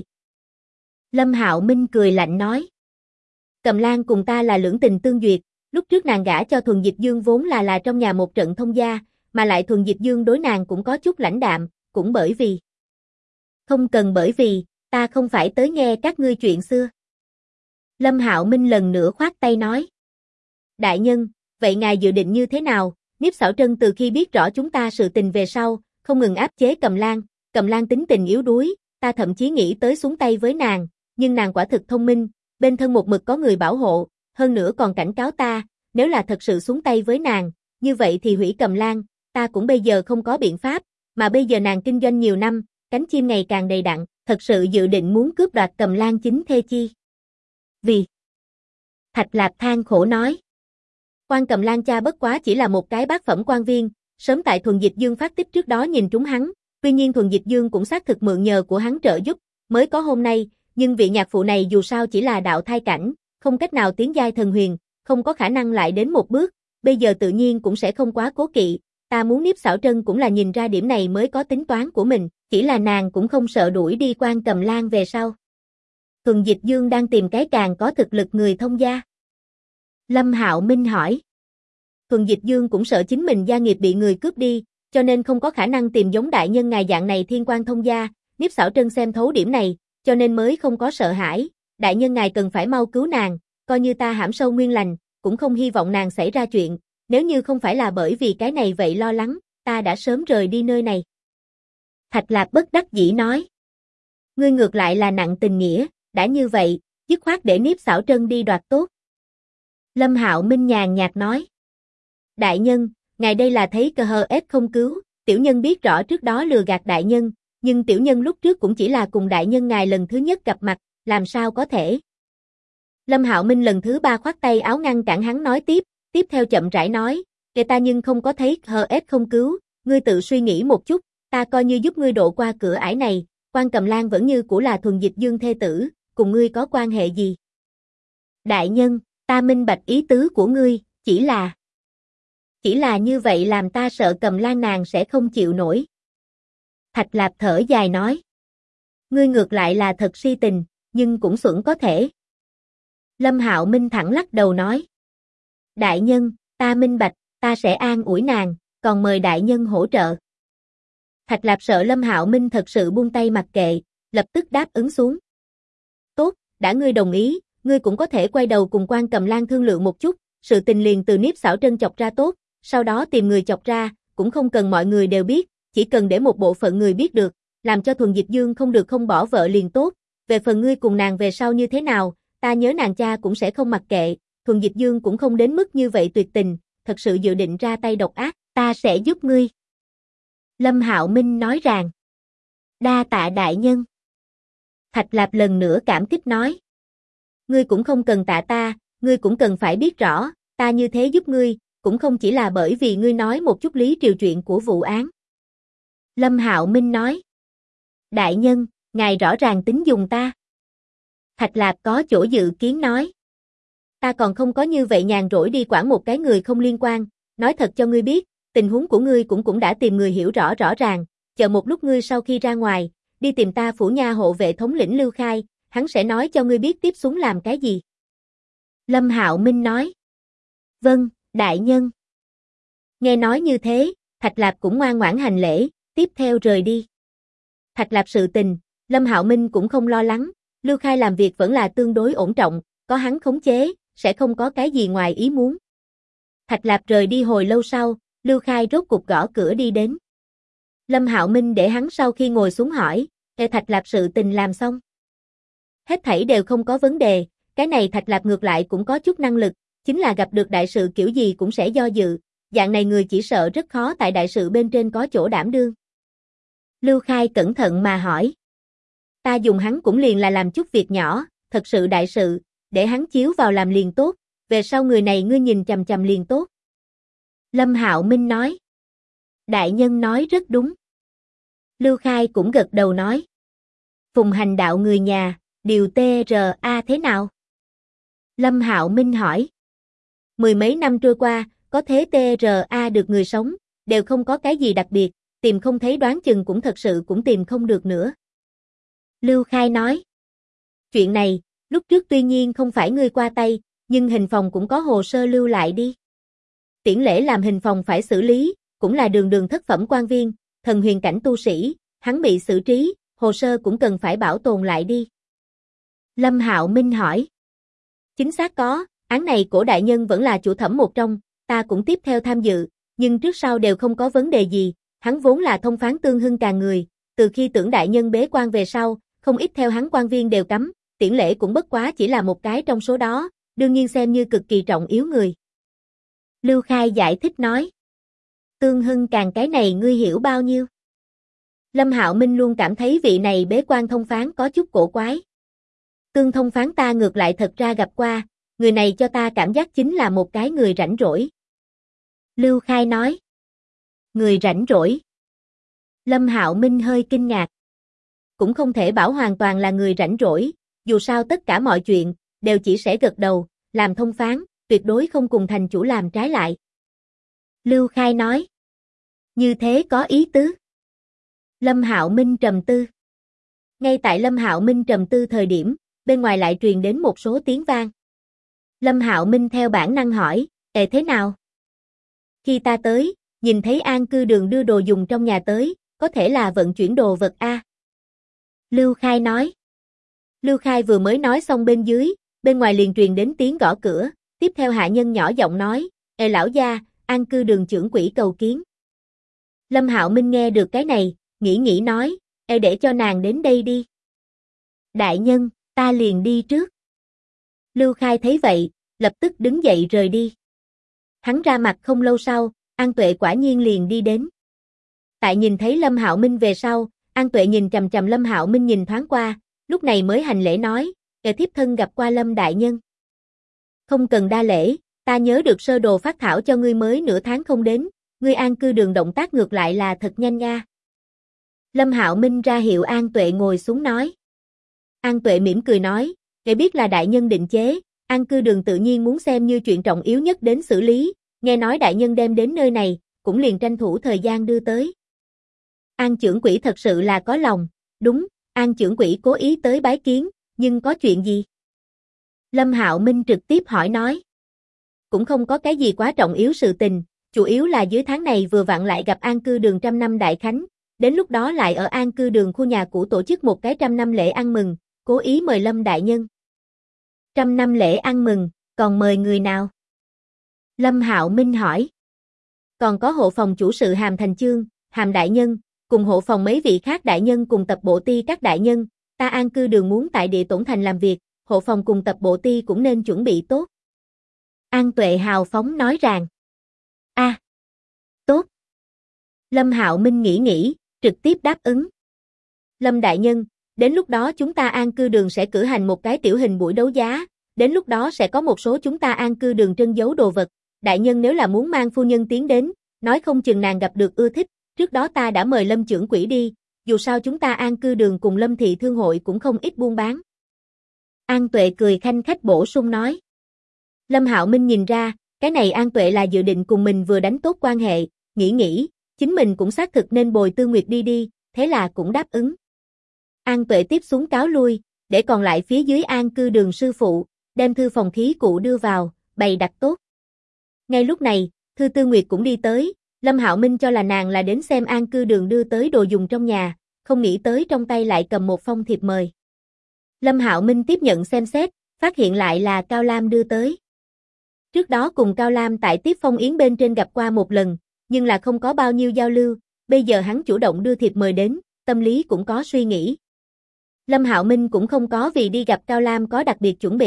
Lâm Hạo Minh cười lạnh nói. Cầm Lan cùng ta là lưỡng tình tương duyệt, lúc trước nàng gả cho Thuần Dịch Dương vốn là trong nhà một trận thông gia, mà lại Thuần Dịch Dương đối nàng cũng có chút lãnh đạm, cũng bởi vì. Không cần bởi vì, ta không phải tới nghe các ngươi chuyện xưa. Lâm Hạo Minh lần nữa khoát tay nói. Đại nhân, vậy ngài dự định như thế nào? Niếp Xảo Trân từ khi biết rõ chúng ta sự tình về sau, không ngừng áp chế Cầm Lan tính tình yếu đuối, ta thậm chí nghĩ tới xuống tay với nàng, nhưng nàng quả thực thông minh, bên thân một mực có người bảo hộ, hơn nữa còn cảnh cáo ta, nếu là thật sự xuống tay với nàng, như vậy thì hủy Cầm Lan, ta cũng bây giờ không có biện pháp, mà bây giờ nàng kinh doanh nhiều năm, cánh chim ngày càng đầy đặn, thật sự dự định muốn cướp đoạt Cầm Lan chính thê chi. Vì Thạch Lạp than khổ nói. Quan Cầm Lan cha bất quá chỉ là một cái bát phẩm quan viên, sớm tại Thuần Dịch Dương phát tích trước đó nhìn trúng hắn, tuy nhiên Thuần Dịch Dương cũng xác thực mượn nhờ của hắn trợ giúp, mới có hôm nay, nhưng vị nhạc phụ này dù sao chỉ là đạo thai cảnh, không cách nào tiến giai thần huyền, không có khả năng lại đến một bước, bây giờ tự nhiên cũng sẽ không quá cố kỵ, ta muốn Niếp Xảo Trân cũng là nhìn ra điểm này mới có tính toán của mình, chỉ là nàng cũng không sợ đuổi đi Quan Cầm Lan về sau. Thuần Dịch Dương đang tìm cái càng có thực lực người thông gia. Lâm Hạo Minh hỏi. Thuần Dịch Dương cũng sợ chính mình gia nghiệp bị người cướp đi, cho nên không có khả năng tìm giống đại nhân ngài dạng này thiên quan thông gia, Niếp Xảo Trân xem thấu điểm này, cho nên mới không có sợ hãi, đại nhân ngài cần phải mau cứu nàng, coi như ta hãm sâu nguyên lành, cũng không hy vọng nàng xảy ra chuyện, nếu như không phải là bởi vì cái này vậy lo lắng, ta đã sớm rời đi nơi này. Thạch Lạp bất đắc dĩ nói. Ngươi ngược lại là nặng tình nghĩa, đã như vậy, dứt khoát để Niếp Xảo Trân đi đoạt tốt. Lâm Hạo Minh nhàn nhạt nói. Đại nhân, ngài đây là thấy cơ hờ ép không cứu, tiểu nhân biết rõ trước đó lừa gạt đại nhân, nhưng tiểu nhân lúc trước cũng chỉ là cùng đại nhân ngài lần thứ nhất gặp mặt, làm sao có thể. Lâm Hạo Minh lần thứ ba khoát tay áo ngăn cản hắn nói tiếp theo chậm rãi nói, kể ta nhưng không có thấy hờ ép không cứu, ngươi tự suy nghĩ một chút, ta coi như giúp ngươi độ qua cửa ải này, Quan Cầm Lan vẫn như cũ là Thuần Dịch Dương thê tử, cùng ngươi có quan hệ gì? Đại nhân, ta minh bạch ý tứ của ngươi, chỉ là như vậy làm ta sợ Cầm Lan nàng sẽ không chịu nổi. Thạch Lạp thở dài nói. Ngươi ngược lại là thật si tình, nhưng cũng xuẩn có thể. Lâm Hạo Minh thẳng lắc đầu nói. Đại nhân, ta minh bạch, ta sẽ an ủi nàng, còn mời đại nhân hỗ trợ. Thạch Lạp sợ Lâm Hạo Minh thật sự buông tay mặc kệ, lập tức đáp ứng xuống. Tốt, đã ngươi đồng ý, ngươi cũng có thể quay đầu cùng Quan Cầm Lan thương lượng một chút, sự tình liền từ Niếp Xảo Trân chọc ra tốt, sau đó tìm người chọc ra, cũng không cần mọi người đều biết, chỉ cần để một bộ phận người biết được, làm cho Thuần Dịch Dương không được không bỏ vợ liền tốt, về phần ngươi cùng nàng về sau như thế nào, ta nhớ nàng cha cũng sẽ không mặc kệ, Thuần Dịch Dương cũng không đến mức như vậy tuyệt tình, thật sự dự định ra tay độc ác, ta sẽ giúp ngươi. Lâm Hạo Minh nói rằng, đa tạ đại nhân. Thạch Lạp lần nữa cảm kích nói, ngươi cũng không cần tạ ta, ngươi cũng cần phải biết rõ, ta như thế giúp ngươi, cũng không chỉ là bởi vì ngươi nói một chút lý triều chuyện của vụ án. Lâm Hạo Minh nói, đại nhân, ngài rõ ràng tính dùng ta. Thạch Lạp có chỗ dự kiến nói, ta còn không có như vậy nhàn rỗi đi quản một cái người không liên quan, nói thật cho ngươi biết, tình huống của ngươi cũng đã tìm người hiểu rõ ràng, chờ một lúc ngươi sau khi ra ngoài, đi tìm ta phủ nha hộ vệ thống lĩnh Lưu Khai, hắn sẽ nói cho ngươi biết tiếp xuống làm cái gì. Lâm Hạo Minh nói, vâng, đại nhân. Nghe nói như thế, Thạch Lạp cũng ngoan ngoãn hành lễ, tiếp theo rời đi. Thạch Lạp sự tình, Lâm Hạo Minh cũng không lo lắng, Lưu Khai làm việc vẫn là tương đối ổn trọng, có hắn khống chế, sẽ không có cái gì ngoài ý muốn. Thạch Lạp rời đi hồi lâu sau, Lưu Khai rốt cục gõ cửa đi đến. Lâm Hạo Minh để hắn sau khi ngồi xuống hỏi, Thạch Lạp sự tình làm xong. Hết thảy đều không có vấn đề, cái này Thạch Lạp ngược lại cũng có chút năng lực, chính là gặp được đại sự kiểu gì cũng sẽ do dự, dạng này người chỉ sợ rất khó tại đại sự bên trên có chỗ đảm đương. Lưu Khai cẩn thận mà hỏi. Ta dùng hắn cũng liền là làm chút việc nhỏ, thật sự đại sự, để hắn chiếu vào làm liền tốt, về sau người này ngươi nhìn chằm chằm liền tốt. Lâm Hạo Minh nói. Đại nhân nói rất đúng. Lưu Khai cũng gật đầu nói. Phùng Hành đạo người nhà, điều TRA thế nào? Lâm Hạo Minh hỏi. Mười mấy năm trôi qua, có thế TRA được người sống, đều không có cái gì đặc biệt, tìm không thấy đoán chừng cũng thật sự cũng tìm không được nữa. Lưu Khai nói. Chuyện này, lúc trước tuy nhiên không phải ngươi qua tay, nhưng hình phòng cũng có hồ sơ lưu lại đi. Tiễn lễ làm hình phòng phải xử lý, cũng là đường đường thất phẩm quan viên, thần huyền cảnh tu sĩ, hắn bị xử trí, hồ sơ cũng cần phải bảo tồn lại đi. Lâm Hạo Minh hỏi. Chính xác có, án này cổ đại nhân vẫn là chủ thẩm một trong, ta cũng tiếp theo tham dự, nhưng trước sau đều không có vấn đề gì, hắn vốn là thông phán tương hưng càng người, từ khi tưởng đại nhân bế quan về sau, không ít theo hắn quan viên đều cấm, tiễn lễ cũng bất quá chỉ là một cái trong số đó, đương nhiên xem như cực kỳ trọng yếu người. Lưu Khai giải thích nói. Tương hưng càng cái này ngươi hiểu bao nhiêu? Lâm Hạo Minh luôn cảm thấy vị này bế quan thông phán có chút cổ quái. Tương thông phán ta ngược lại thật ra gặp qua, người này cho ta cảm giác chính là một cái người rảnh rỗi. Lưu Khai nói. Người rảnh rỗi. Lâm Hạo Minh hơi kinh ngạc. Cũng không thể bảo hoàn toàn là người rảnh rỗi, dù sao tất cả mọi chuyện, đều chỉ sẽ gật đầu, làm thông phán, tuyệt đối không cùng thành chủ làm trái lại. Lưu Khai nói. Như thế có ý tứ. Lâm Hạo Minh trầm tư. Ngay tại Lâm Hạo Minh trầm tư thời điểm, bên ngoài lại truyền đến một số tiếng vang. Lâm Hạo Minh theo bản năng hỏi, thế nào? Khi ta tới, nhìn thấy An Cư Đường đưa đồ dùng trong nhà tới, có thể là vận chuyển đồ vật a. Lưu Khai nói. Lưu Khai vừa mới nói xong bên dưới, bên ngoài liền truyền đến tiếng gõ cửa, tiếp theo hạ nhân nhỏ giọng nói, lão gia, An Cư Đường trưởng quỹ cầu kiến. Lâm Hạo Minh nghe được cái này, nghĩ nói, để cho nàng đến đây đi. Đại nhân, ta liền đi trước. Lưu Khai thấy vậy, lập tức đứng dậy rời đi. Hắn ra mặt không lâu sau, An Tuệ quả nhiên liền đi đến. Tại nhìn thấy Lâm Hạo Minh về sau, An Tuệ nhìn chằm chằm Lâm Hạo Minh nhìn thoáng qua, lúc này mới hành lễ nói, thiếp thân gặp qua Lâm đại nhân. Không cần đa lễ, ta nhớ được sơ đồ phát thảo cho ngươi mới nửa tháng không đến, ngươi An Cư Đường động tác ngược lại là thật nhanh nha. Lâm Hạo Minh ra hiệu An Tuệ ngồi xuống nói. An Tuệ mỉm cười nói, để biết là đại nhân định chế, An Cư Đường tự nhiên muốn xem như chuyện trọng yếu nhất đến xử lý, nghe nói đại nhân đem đến nơi này, cũng liền tranh thủ thời gian đưa tới. An trưởng quỹ thật sự là có lòng, đúng, An trưởng quỹ cố ý tới bái kiến, nhưng có chuyện gì? Lâm Hạo Minh trực tiếp hỏi nói. Cũng không có cái gì quá trọng yếu sự tình, chủ yếu là dưới tháng này vừa vặn lại gặp An Cư Đường 100 năm đại khánh, đến lúc đó lại ở An Cư Đường khu nhà cũ tổ chức một cái 100 năm lễ ăn mừng, cố ý mời Lâm đại nhân. 100 năm lễ ăn mừng, còn mời người nào? Lâm Hạo Minh hỏi. Còn có hộ phòng chủ sự Hàm Thành Chương, Hàm đại nhân, cùng hộ phòng mấy vị khác đại nhân cùng tập bộ ti các đại nhân, ta An Cư Đường muốn tại địa tổn thành làm việc, hộ phòng cùng tập bộ ti cũng nên chuẩn bị tốt. An Tuệ hào phóng nói rằng. Tốt. Lâm Hạo Minh nghĩ, trực tiếp đáp ứng. Lâm đại nhân, đến lúc đó chúng ta An Cư Đường sẽ cử hành một cái tiểu hình buổi đấu giá, đến lúc đó sẽ có một số chúng ta An Cư Đường trân giấu đồ vật, đại nhân nếu là muốn mang phu nhân tiến đến, nói không chừng nàng gặp được ưa thích, trước đó ta đã mời Lâm trưởng quỹ đi, dù sao chúng ta An Cư Đường cùng Lâm thị thương hội cũng không ít buôn bán. An Tuệ cười khanh khách bổ sung nói. Lâm Hạo Minh nhìn ra, cái này An Tuệ là dự định cùng mình vừa đánh tốt quan hệ, nghĩ, chính mình cũng xác thực nên bồi Tư Nguyệt đi, thế là cũng đáp ứng. An Tuệ tiếp xuống cáo lui, để còn lại phía dưới An Cư Đường sư phụ, đem thư phòng khí cụ đưa vào, bày đặt tốt. Ngay lúc này, Thư Tư Nguyệt cũng đi tới, Lâm Hạo Minh cho là nàng là đến xem An Cư Đường đưa tới đồ dùng trong nhà, không nghĩ tới trong tay lại cầm một phong thiệp mời. Lâm Hạo Minh tiếp nhận xem xét, phát hiện lại là Cao Lam đưa tới. Trước đó cùng Cao Lam tại Tiếp Phong Yến bên trên gặp qua một lần, nhưng là không có bao nhiêu giao lưu, bây giờ hắn chủ động đưa thiệp mời đến, tâm lý cũng có suy nghĩ. Lâm Hạo Minh cũng không có vì đi gặp Cao Lam có đặc biệt chuẩn bị,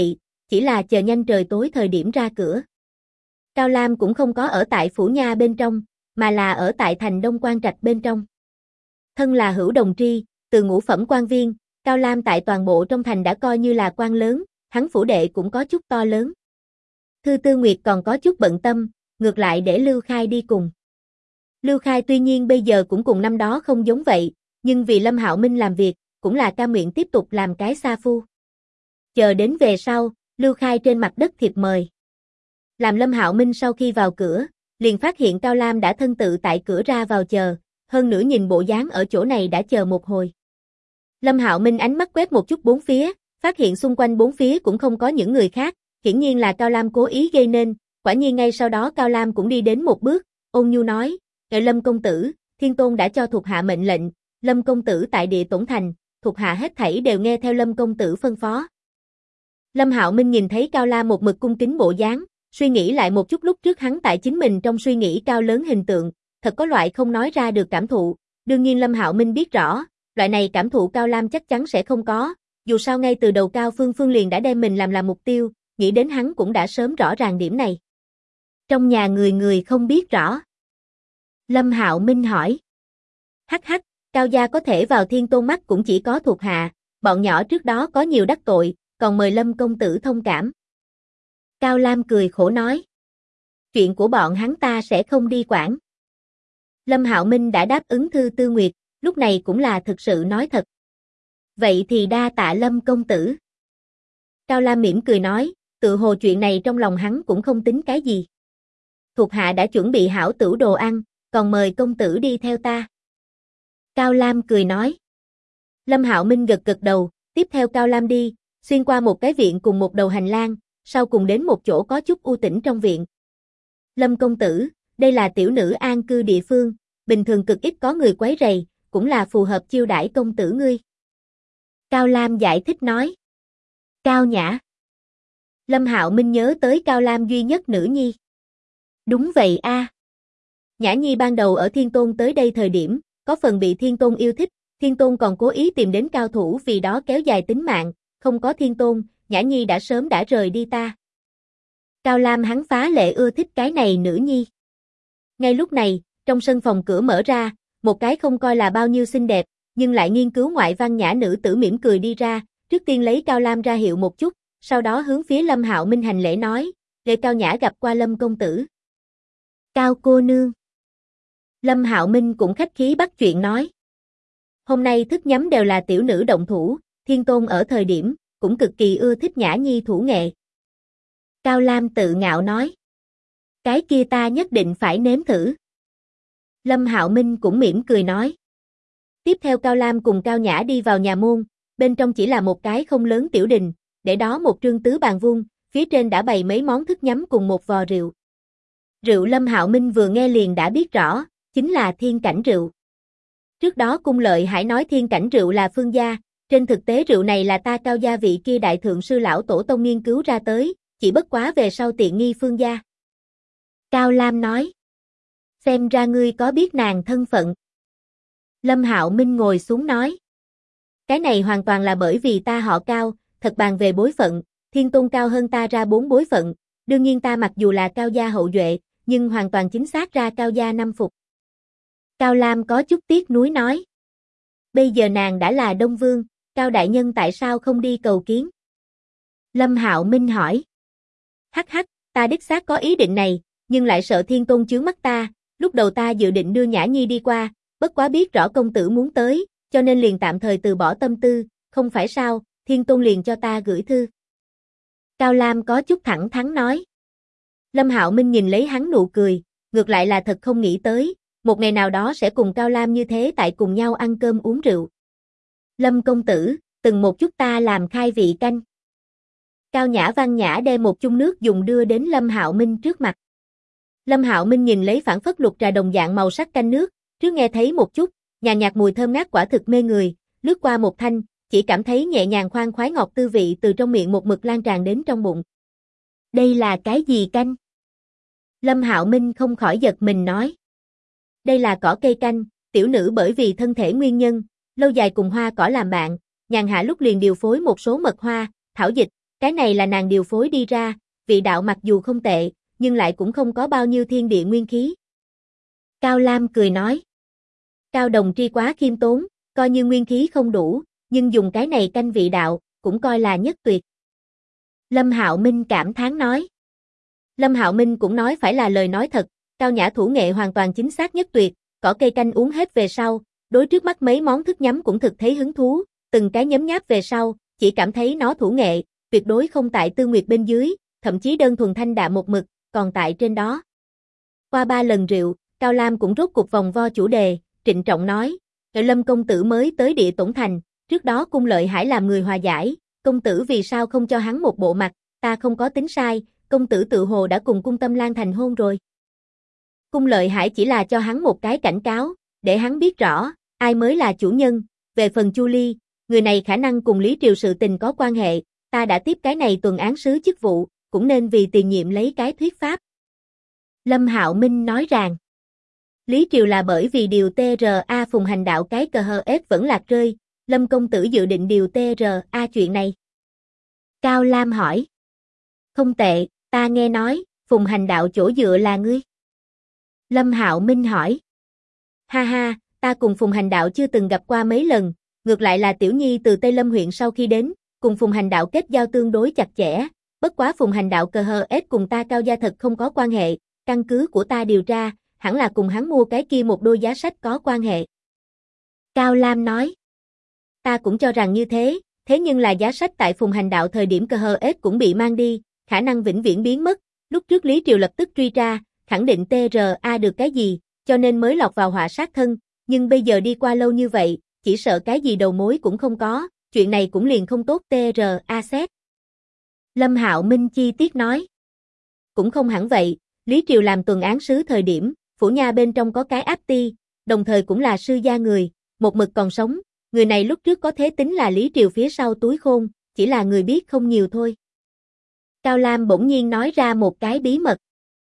chỉ là chờ nhanh trời tối thời điểm ra cửa. Cao Lam cũng không có ở tại phủ nha bên trong, mà là ở tại thành Đông Quan Trạch bên trong. Thân là hữu đồng tri, từ ngũ phẩm quan viên, Cao Lam tại toàn bộ trong thành đã coi như là quan lớn, hắn phủ đệ cũng có chút to lớn. Thư Tư Nguyệt còn có chút bận tâm, ngược lại để Lưu Khai đi cùng. Lưu Khai tuy nhiên bây giờ cũng cùng năm đó không giống vậy, nhưng vì Lâm Hạo Minh làm việc, cũng là cam nguyện tiếp tục làm cái sa phu. Chờ đến về sau, Lưu Khai trên mặt đất thiệp mời. Làm Lâm Hạo Minh sau khi vào cửa, liền phát hiện Cao Lam đã thân tự tại cửa ra vào chờ, hơn nữa nhìn bộ dáng ở chỗ này đã chờ một hồi. Lâm Hạo Minh ánh mắt quét một chút bốn phía, phát hiện xung quanh bốn phía cũng không có những người khác, hiển nhiên là Cao Lam cố ý gây nên, quả nhiên ngay sau đó Cao Lam cũng đi đến một bước, ôn nhu nói, Lâm công tử, Thiên Tôn đã cho thuộc hạ mệnh lệnh, Lâm công tử tại địa tổn thành, thuộc hạ hết thảy đều nghe theo Lâm công tử phân phó. Lâm Hạo Minh nhìn thấy Cao Lam một mực cung kính bộ dáng, suy nghĩ lại một chút lúc trước hắn tại chính mình trong suy nghĩ cao lớn hình tượng, thật có loại không nói ra được cảm thụ, đương nhiên Lâm Hạo Minh biết rõ, loại này cảm thụ Cao Lam chắc chắn sẽ không có, dù sao ngay từ đầu Cao Phương Phương liền đã đem mình làm mục tiêu, nghĩ đến hắn cũng đã sớm rõ ràng điểm này. Trong nhà người người không biết rõ. Lâm Hạo Minh hỏi. Hắc hắc, Cao gia có thể vào Thiên Tôn mắt cũng chỉ có thuộc hạ, bọn nhỏ trước đó có nhiều đắc tội, còn mời Lâm công tử thông cảm. Cao Lam cười khổ nói. Chuyện của bọn hắn ta sẽ không đi quản. Lâm Hạo Minh đã đáp ứng Thư Tư Nguyệt, lúc này cũng là thực sự nói thật. Vậy thì đa tạ Lâm công tử. Cao Lam mỉm cười nói, tự hồ chuyện này trong lòng hắn cũng không tính cái gì. Thuộc hạ đã chuẩn bị hảo tửu đồ ăn, còn mời công tử đi theo ta. Cao Lam cười nói. Lâm Hạo Minh gật gật đầu, tiếp theo Cao Lam đi, xuyên qua một cái viện cùng một đầu hành lang, sau cùng đến một chỗ có chút u tĩnh trong viện. Lâm công tử, đây là tiểu nữ an cư địa phương, bình thường cực ít có người quấy rầy, cũng là phù hợp chiêu đãi công tử ngươi. Cao Lam giải thích nói. Cao Nhã. Lâm Hạo Minh nhớ tới Cao Lam duy nhất nữ nhi. Đúng vậy a. Nhã Nhi ban đầu ở Thiên Tôn tới đây thời điểm, có phần bị Thiên Tôn yêu thích, Thiên Tôn còn cố ý tìm đến cao thủ vì đó kéo dài tính mạng, không có Thiên Tôn, Nhã Nhi đã sớm đã rời đi ta. Cao Lam hắn phá lệ ưa thích cái này nữ nhi. Ngay lúc này, trong sân phòng cửa mở ra, một cái không coi là bao nhiêu xinh đẹp, nhưng lại nghiên cứu ngoại văn nhã nữ tử mỉm cười đi ra, trước tiên lấy Cao Lam ra hiệu một chút, sau đó hướng phía Lâm Hạo Minh hành lễ nói, Lê Cao Nhã gặp qua Lâm công tử. Cao cô nương. Lâm Hạo Minh cũng khách khí bắt chuyện nói. Hôm nay thức nhắm đều là tiểu nữ động thủ, Thiên Tôn ở thời điểm, cũng cực kỳ ưa thích Nhã Nhi thủ nghệ. Cao Lam tự ngạo nói. Cái kia ta nhất định phải nếm thử. Lâm Hạo Minh cũng mỉm cười nói. Tiếp theo Cao Lam cùng Cao Nhã đi vào nhà môn, bên trong chỉ là một cái không lớn tiểu đình, để đó một trương tứ bàn vuông, phía trên đã bày mấy món thức nhắm cùng một vò rượu. Rượu Lâm Hạo Minh vừa nghe liền đã biết rõ, chính là thiên cảnh rượu. Trước đó Cung Lợi Hải nói thiên cảnh rượu là phương gia, trên thực tế rượu này là ta Cao gia vị kia đại thượng sư lão tổ tông nghiên cứu ra tới, chỉ bất quá về sau tiện nghi phương gia. Cao Lam nói. Xem ra ngươi có biết nàng thân phận. Lâm Hạo Minh ngồi xuống nói. Cái này hoàn toàn là bởi vì ta họ Cao, thật bàn về bối phận, Thiên Tôn cao hơn ta ra 4 bối phận, đương nhiên ta mặc dù là Cao gia hậu duệ, nhưng hoàn toàn chính xác ra Cao gia năm phục. Cao Lam có chút tiếc nuối nói. Bây giờ nàng đã là Đông Vương, Cao đại nhân tại sao không đi cầu kiến? Lâm Hạo Minh hỏi. Hắc hắc, ta đích xác có ý định này, nhưng lại sợ Thiên Tôn chướng mắt ta, lúc đầu ta dự định đưa Nhã Nhi đi qua, bất quá biết rõ công tử muốn tới, cho nên liền tạm thời từ bỏ tâm tư, không phải sao, Thiên Tôn liền cho ta gửi thư. Cao Lam có chút thẳng thắn nói. Lâm Hạo Minh nhìn lấy hắn nụ cười, ngược lại là thật không nghĩ tới, một ngày nào đó sẽ cùng Cao Lam như thế tại cùng nhau ăn cơm uống rượu. Lâm công tử, từng một chút ta làm khai vị canh. Cao Nhã văn nhã đem một chung nước dùng đưa đến Lâm Hạo Minh trước mặt. Lâm Hạo Minh nhìn lấy phản phất lục trà đồng dạng màu sắc canh nước, trước nghe thấy một chút, nhàn nhạt mùi thơm ngát quả thực mê người, lướt qua một thanh, chỉ cảm thấy nhẹ nhàng khoan khoái ngọt tư vị từ trong miệng một mực lan tràn đến trong bụng. Đây là cái gì canh? Lâm Hạo Minh không khỏi giật mình nói. Đây là cỏ cây canh, tiểu nữ bởi vì thân thể nguyên nhân, lâu dài cùng hoa cỏ làm bạn, nhàn hạ lúc liền điều phối một số mật hoa, thảo dịch, Cái này là nàng điều phối đi ra, vị đạo mặc dù không tệ, nhưng lại cũng không có bao nhiêu thiên địa nguyên khí. Cao Lam cười nói. Cao Đồng Tri quá khiêm tốn, coi như nguyên khí không đủ, nhưng dùng cái này canh vị đạo, cũng coi là nhất tuyệt. Lâm Hạo Minh cảm thán nói. Lâm Hạo Minh cũng nói phải là lời nói thật, Cao Nhã thủ nghệ hoàn toàn chính xác nhất tuyệt, cỏ cây canh uống hết về sau, đối trước mắt mấy món thức nhắm cũng thực thấy hứng thú, từng cái nhấm nháp về sau, chỉ cảm thấy nó thủ nghệ, tuyệt đối không tại Tư Nguyệt bên dưới, thậm chí đơn thuần thanh đạm một mực, còn tại trên đó. Qua 3 lần rượu, Cao Lam cũng rốt cuộc vòng vo chủ đề, trịnh trọng nói, Lâm công tử mới tới Địa Tổn Thành, trước đó Cung Lợi Hải làm người hòa giải, công tử vì sao không cho hắn một bộ mặt, ta không có tính sai, công tử tự hồ đã cùng Cung Tâm Lan thành hôn rồi. Cung Lợi Hải chỉ là cho hắn một cái cảnh cáo, để hắn biết rõ, ai mới là chủ nhân, về phần Chu Ly, người này khả năng cùng Lý Triều sự tình có quan hệ, ta đã tiếp cái này tuần án sứ chức vụ, cũng nên vì tiền nhiệm lấy cái thuyết pháp. Lâm Hạo Minh nói rằng, Lý Triều là bởi vì điều TRA Phùng Hành đạo cái cờ hờ ép vẫn lạc rơi, Lâm công tử dự định điều TRA chuyện này. Cao Lam hỏi. Không tệ, ta nghe nói, Phùng Hành đạo chỗ dựa là ngươi. Lâm Hạo Minh hỏi. Ha ha, ta cùng Phùng Hành đạo chưa từng gặp qua mấy lần, ngược lại là Tiểu Nhi từ Tây Lâm huyện sau khi đến, cùng Phùng Hành đạo kết giao tương đối chặt chẽ, bất quá Phùng Hành đạo cờ hờ ép cùng ta Cao gia thật không có quan hệ, căn cứ của ta điều tra, hẳn là cùng hắn mua cái kia một đôi giá sách có quan hệ. Cao Lam nói. Ta cũng cho rằng như thế, thế nhưng là giá sách tại Phùng Hành đạo thời điểm cờ hờ ép cũng bị mang đi, khả năng vĩnh viễn biến mất, lúc trước Lý Triều lập tức truy tra, khẳng định TRA được cái gì, cho nên mới lọt vào họa sát thân, nhưng bây giờ đi qua lâu như vậy, chỉ sợ cái gì đầu mối cũng không có, chuyện này cũng liền không tốt TRA xét. Lâm Hạo Minh chi tiết nói. Cũng không hẳn vậy, Lý Triều làm tuần án sứ thời điểm, phủ nha bên trong có cái áp ti, đồng thời cũng là sư gia người, một mực còn sống, người này lúc trước có thể tính là Lý Triều phía sau túi khôn, chỉ là người biết không nhiều thôi. Cao Lam bỗng nhiên nói ra một cái bí mật.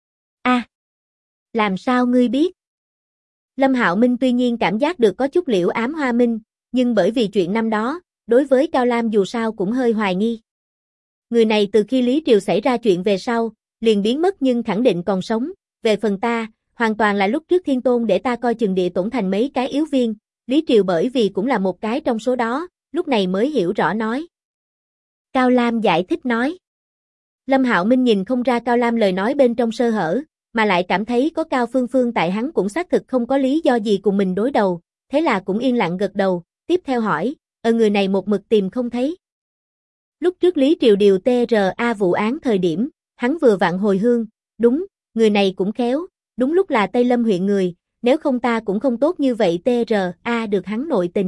Làm sao ngươi biết? Lâm Hạo Minh tuy nhiên cảm giác được có chút liễu ám hoa minh, nhưng bởi vì chuyện năm đó, đối với Cao Lam dù sao cũng hơi hoài nghi. Người này từ khi Lý Triều xảy ra chuyện về sau, liền biến mất nhưng khẳng định còn sống, về phần ta, hoàn toàn là lúc trước Thiên Tôn để ta coi chừng Địa Tổn Thành mấy cái yếu viên, Lý Triều bởi vì cũng là một cái trong số đó, lúc này mới hiểu rõ nói. Cao Lam giải thích nói. Lâm Hạo Minh nhìn không ra Cao Lam lời nói bên trong sơ hở, mà lại cảm thấy có Cao Phương Phương tại hắn cũng xác thực không có lý do gì cùng mình đối đầu, thế là cũng yên lặng gật đầu, tiếp theo hỏi, người này một mực tìm không thấy. Lúc trước Lý Triều điều TRA vụ án thời điểm, hắn vừa vặn hồi hương, đúng, người này cũng khéo, đúng lúc là Tây Lâm huyện người, nếu không ta cũng không tốt như vậy TRA được hắn nội tình.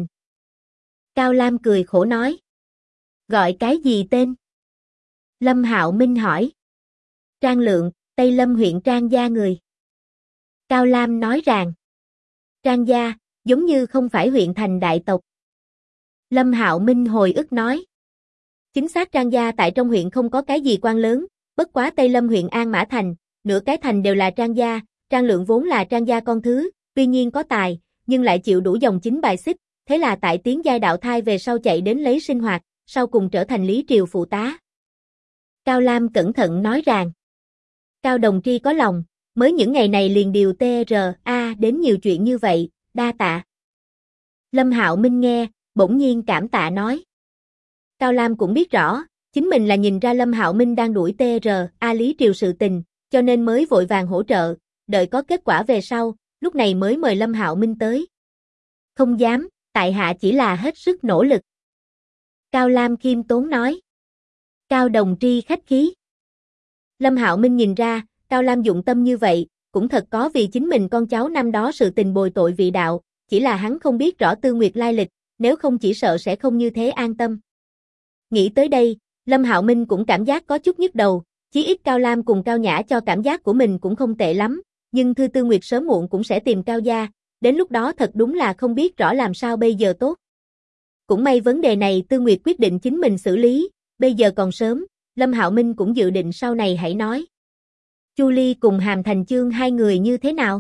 Cao Lam cười khổ nói. Gọi cái gì tên? Lâm Hạo Minh hỏi. Trang Lượng, Tây Lâm huyện Trang gia người. Cao Lam nói rằng. Trang gia, giống như không phải huyện thành đại tộc. Lâm Hạo Minh hồi ức nói. Chính xác Trang gia tại trong huyện không có cái gì quan lớn, bất quá Tây Lâm huyện An Mã Thành, nửa cái thành đều là Trang gia, Trang Lượng vốn là Trang gia con thứ, tuy nhiên có tài, nhưng lại chịu đủ dòng chính bài xích, thế là tại tiến giai đạo thai về sau chạy đến lấy sinh hoạt, sau cùng trở thành Lý Triều phụ tá. Cao Lam cẩn thận nói rằng. Cao Đồng Tri có lòng, mới những ngày này liền điều TRA đến nhiều chuyện như vậy, đa tạ. Lâm Hạo Minh nghe, bỗng nhiên cảm tạ nói. Cao Lam cũng biết rõ, chính mình là nhìn ra Lâm Hạo Minh đang đuổi TRA Lý Triều sự tình, cho nên mới vội vàng hỗ trợ, đợi có kết quả về sau, lúc này mới mời Lâm Hạo Minh tới. Không dám, tại hạ chỉ là hết sức nỗ lực. Cao Lam khiêm tốn nói. Cao Đồng Tri khách khí. Lâm Hạo Minh nhìn ra, Cao Lam dụng tâm như vậy, cũng thật có vì chính mình con cháu năm đó sự tình bồi tội vị đạo, chỉ là hắn không biết rõ Tư Nguyệt lai lịch, nếu không chỉ sợ sẽ không như thế an tâm. Nghĩ tới đây, Lâm Hạo Minh cũng cảm giác có chút nhức đầu, chí ít Cao Lam cùng Cao Nhã cho cảm giác của mình cũng không tệ lắm, nhưng Thư Tư Nguyệt sớm muộn cũng sẽ tìm Cao gia, đến lúc đó thật đúng là không biết rõ làm sao bây giờ tốt. Cũng may vấn đề này Tư Nguyệt quyết định chính mình xử lý, bây giờ còn sớm, Lâm Hạo Minh cũng dự định sau này hãy nói. Chu Ly cùng Hàm Thành Chương hai người như thế nào?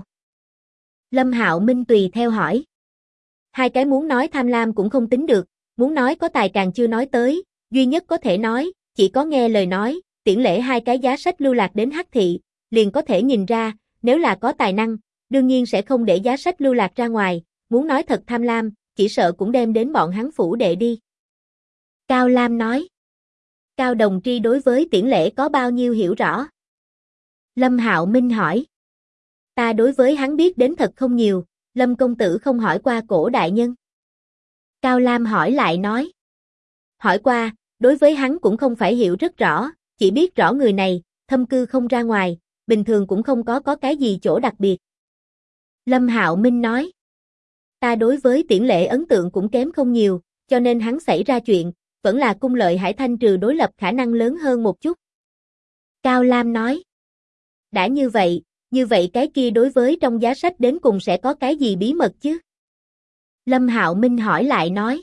Lâm Hạo Minh tùy theo hỏi. Hai cái muốn nói tham lam cũng không tính được, muốn nói có tài càng chưa nói tới, duy nhất có thể nói, chỉ có nghe lời nói, Tiễn Lễ hai cái giá sách lưu lạc đến Hắc thị, liền có thể nhìn ra, nếu là có tài năng, đương nhiên sẽ không để giá sách lưu lạc ra ngoài, muốn nói thật tham lam, chỉ sợ cũng đem đến bọn hắn phủ đệ đi. Cao Lam nói. Cao Đồng Tri đối với Tiễn Lễ có bao nhiêu hiểu rõ? Lâm Hạo Minh hỏi. Ta đối với hắn biết đến thật không nhiều, Lâm công tử không hỏi qua Cổ đại nhân. Cao Lam hỏi lại nói. Hỏi qua, đối với hắn cũng không phải hiểu rất rõ, chỉ biết rõ người này, thâm cư không ra ngoài, bình thường cũng không có cái gì chỗ đặc biệt. Lâm Hạo Minh nói. Ta đối với Tiễn Lễ ấn tượng cũng kém không nhiều, cho nên hắn xảy ra chuyện, vẫn là cung Lợi Hải thanh trừ đối lập khả năng lớn hơn một chút. Cao Lam nói. Đã như vậy cái kia đối với trong giá sách đến cùng sẽ có cái gì bí mật chứ? Lâm Hạo Minh hỏi lại nói.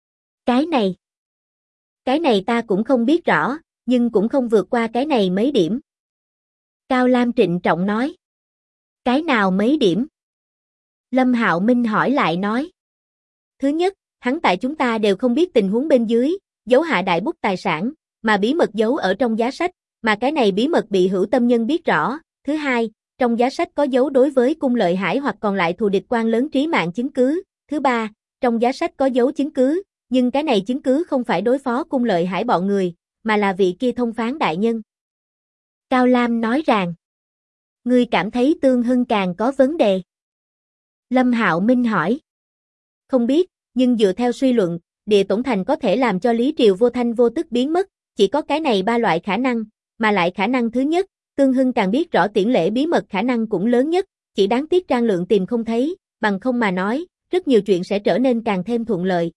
Cái này ta cũng không biết rõ, nhưng cũng không vượt qua cái này mấy điểm. Cao Lam trịnh trọng nói. Cái nào mấy điểm? Lâm Hạo Minh hỏi lại nói. Thứ nhất, hắn tại chúng ta đều không biết tình huống bên dưới, giấu hạ đại bút tài sản, mà bí mật giấu ở trong giá sách, mà cái này bí mật bị hữu tâm nhân biết rõ. Thứ hai, trong giá sách có dấu đối với cung Lợi Hải hoặc còn lại thù địch quan lớn trí mạng chứng cứ. Thứ ba, trong giá sách có dấu chứng cứ, nhưng cái này chứng cứ không phải đối phó cung Lợi Hải bọn người, mà là vị kia thông phán đại nhân. Cao Lam nói rằng. Ngươi cảm thấy Tương Hưng càng có vấn đề? Lâm Hạo Minh hỏi. Không biết, nhưng dựa theo suy luận, Địa Tổn Thành có thể làm cho Lý Triều vô thanh vô tức biến mất, chỉ có cái này ba loại khả năng, mà lại khả năng thứ nhất, Tương Hưng càng biết rõ Tiễn Lễ bí mật khả năng cũng lớn nhất, chỉ đáng tiếc Trang Lượng tìm không thấy, bằng không mà nói, rất nhiều chuyện sẽ trở nên càng thêm thuận lợi.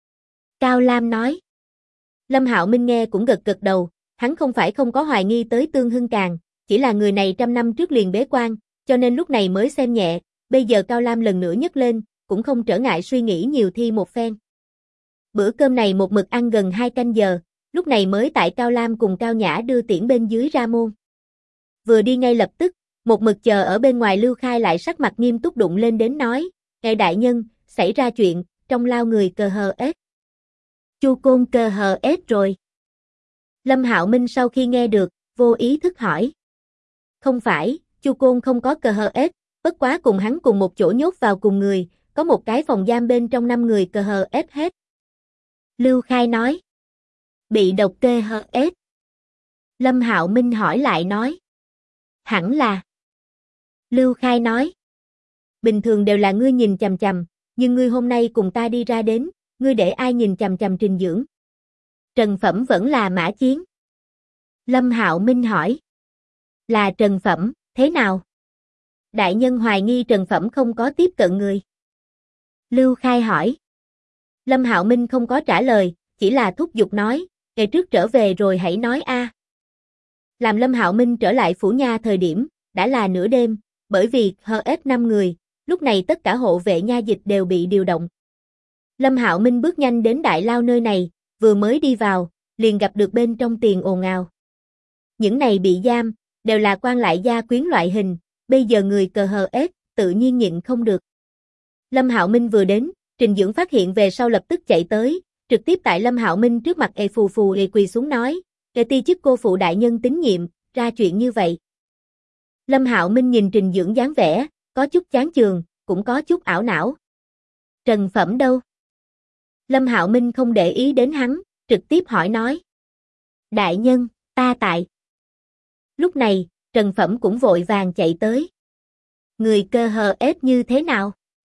Cao Lam nói. Lâm Hạo Minh nghe cũng gật gật đầu, hắn không phải không có hoài nghi tới Tương Hưng càng, chỉ là người này trăm năm trước liền bế quan, cho nên lúc này mới xem nhẹ, bây giờ Cao Lam lần nữa nhấc lên, cũng không trở ngại suy nghĩ nhiều thi một phen. Bữa cơm này một mực ăn gần 2 canh giờ, lúc này mới tại Cao Lam cùng Cao Nhã đưa tiễn bên dưới ra môn. Vừa đi ngay lập tức, một mực chờ ở bên ngoài Lưu Khai lại sắc mặt nghiêm túc đụng lên đến nói, ngài đại nhân, xảy ra chuyện, trong lao người cờ hờ ết. Chu Côn cờ hờ ết rồi. Lâm Hạo Minh sau khi nghe được, vô ý thức hỏi. Không phải, Chu Côn không có cờ hờ ết, bất quá cùng hắn cùng một chỗ nhốt vào cùng người, có một cái phòng giam bên trong 5 người cờ hờ ết hết. Lưu Khai nói. Bị độc kê hờ ết. Lâm Hạo Minh hỏi lại nói. Hẳn là. Lưu Khai nói. Bình thường đều là ngươi nhìn chằm chằm, nhưng ngươi hôm nay cùng ta đi ra đến, ngươi để ai nhìn chằm chằm Trình Dưỡng? Trần Phẩm vẫn là Mã Chiến. Lâm Hạo Minh hỏi. Là Trần Phẩm, thế nào? Đại nhân hoài nghi Trần Phẩm không có tiếp cận người. Lưu Khai hỏi. Lâm Hạo Minh không có trả lời, chỉ là thúc giục nói, ngày trước trở về rồi hãy nói a. Làm Lâm Hạo Minh trở lại phủ nha thời điểm, đã là nửa đêm, bởi vì HF 5 người, lúc này tất cả hộ vệ nha dịch đều bị điều động. Lâm Hạo Minh bước nhanh đến đại lao nơi này, vừa mới đi vào, liền gặp được bên trong tiền ồn ào. Những này bị giam, đều là quan lại gia quyến loại hình, bây giờ người cờ hờ ết, tự nhiên nhịn không được. Lâm Hạo Minh vừa đến, Trình Dưỡng phát hiện về sau lập tức chạy tới, trực tiếp tại Lâm Hạo Minh trước mặt phù quỳ xuống nói, "Đệ ti chức cô phụ đại nhân tín nhiệm, ra chuyện như vậy." Lâm Hạo Minh nhìn Trình Dưỡng dáng vẻ, có chút chán chường, cũng có chút ảo não. Trần Phẩm đâu? Lâm Hạo Minh không để ý đến hắn, trực tiếp hỏi nói. Đại nhân, ta tại. Lúc này, Trần Phẩm cũng vội vàng chạy tới. Người cơ hờ ết như thế nào?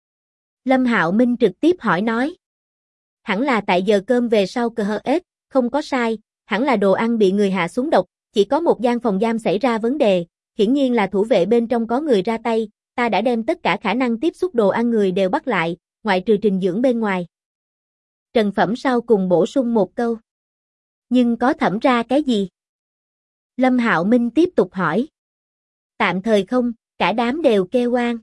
Lâm Hạo Minh trực tiếp hỏi nói. Hẳn là tại giờ cơm về sau cơ hờ ết, không có sai, hẳn là đồ ăn bị người hạ xuống độc, chỉ có một gian phòng giam xảy ra vấn đề, hiển nhiên là thủ vệ bên trong có người ra tay, ta đã đem tất cả khả năng tiếp xúc đồ ăn người đều bắt lại, ngoại trừ Trình Dưỡng bên ngoài. Trần Phẩm sau cùng bổ sung một câu. Nhưng có thẩm ra cái gì? Lâm Hạo Minh tiếp tục hỏi. Tạm thời không, cả đám đều kêu oan.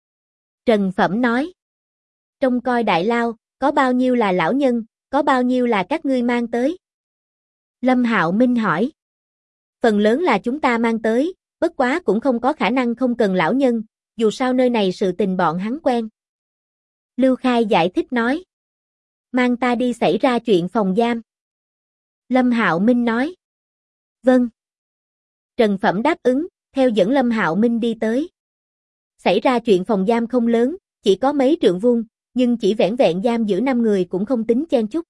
Trần Phẩm nói. Trông coi đại lao, có bao nhiêu là lão nhân, có bao nhiêu là các ngươi mang tới? Lâm Hạo Minh hỏi. Phần lớn là chúng ta mang tới, bất quá cũng không có khả năng không cần lão nhân, dù sao nơi này sự tình bọn hắn quen. Lưu Khai giải thích nói. Mang ta đi xảy ra chuyện phòng giam. Lâm Hạo Minh nói. Vâng. Trần Phẩm đáp ứng, theo dẫn Lâm Hạo Minh đi tới. Xảy ra chuyện phòng giam không lớn, chỉ có mấy trượng vuông, nhưng chỉ vẻn vẹn giam giữ 5 người cũng không tính chen chúc.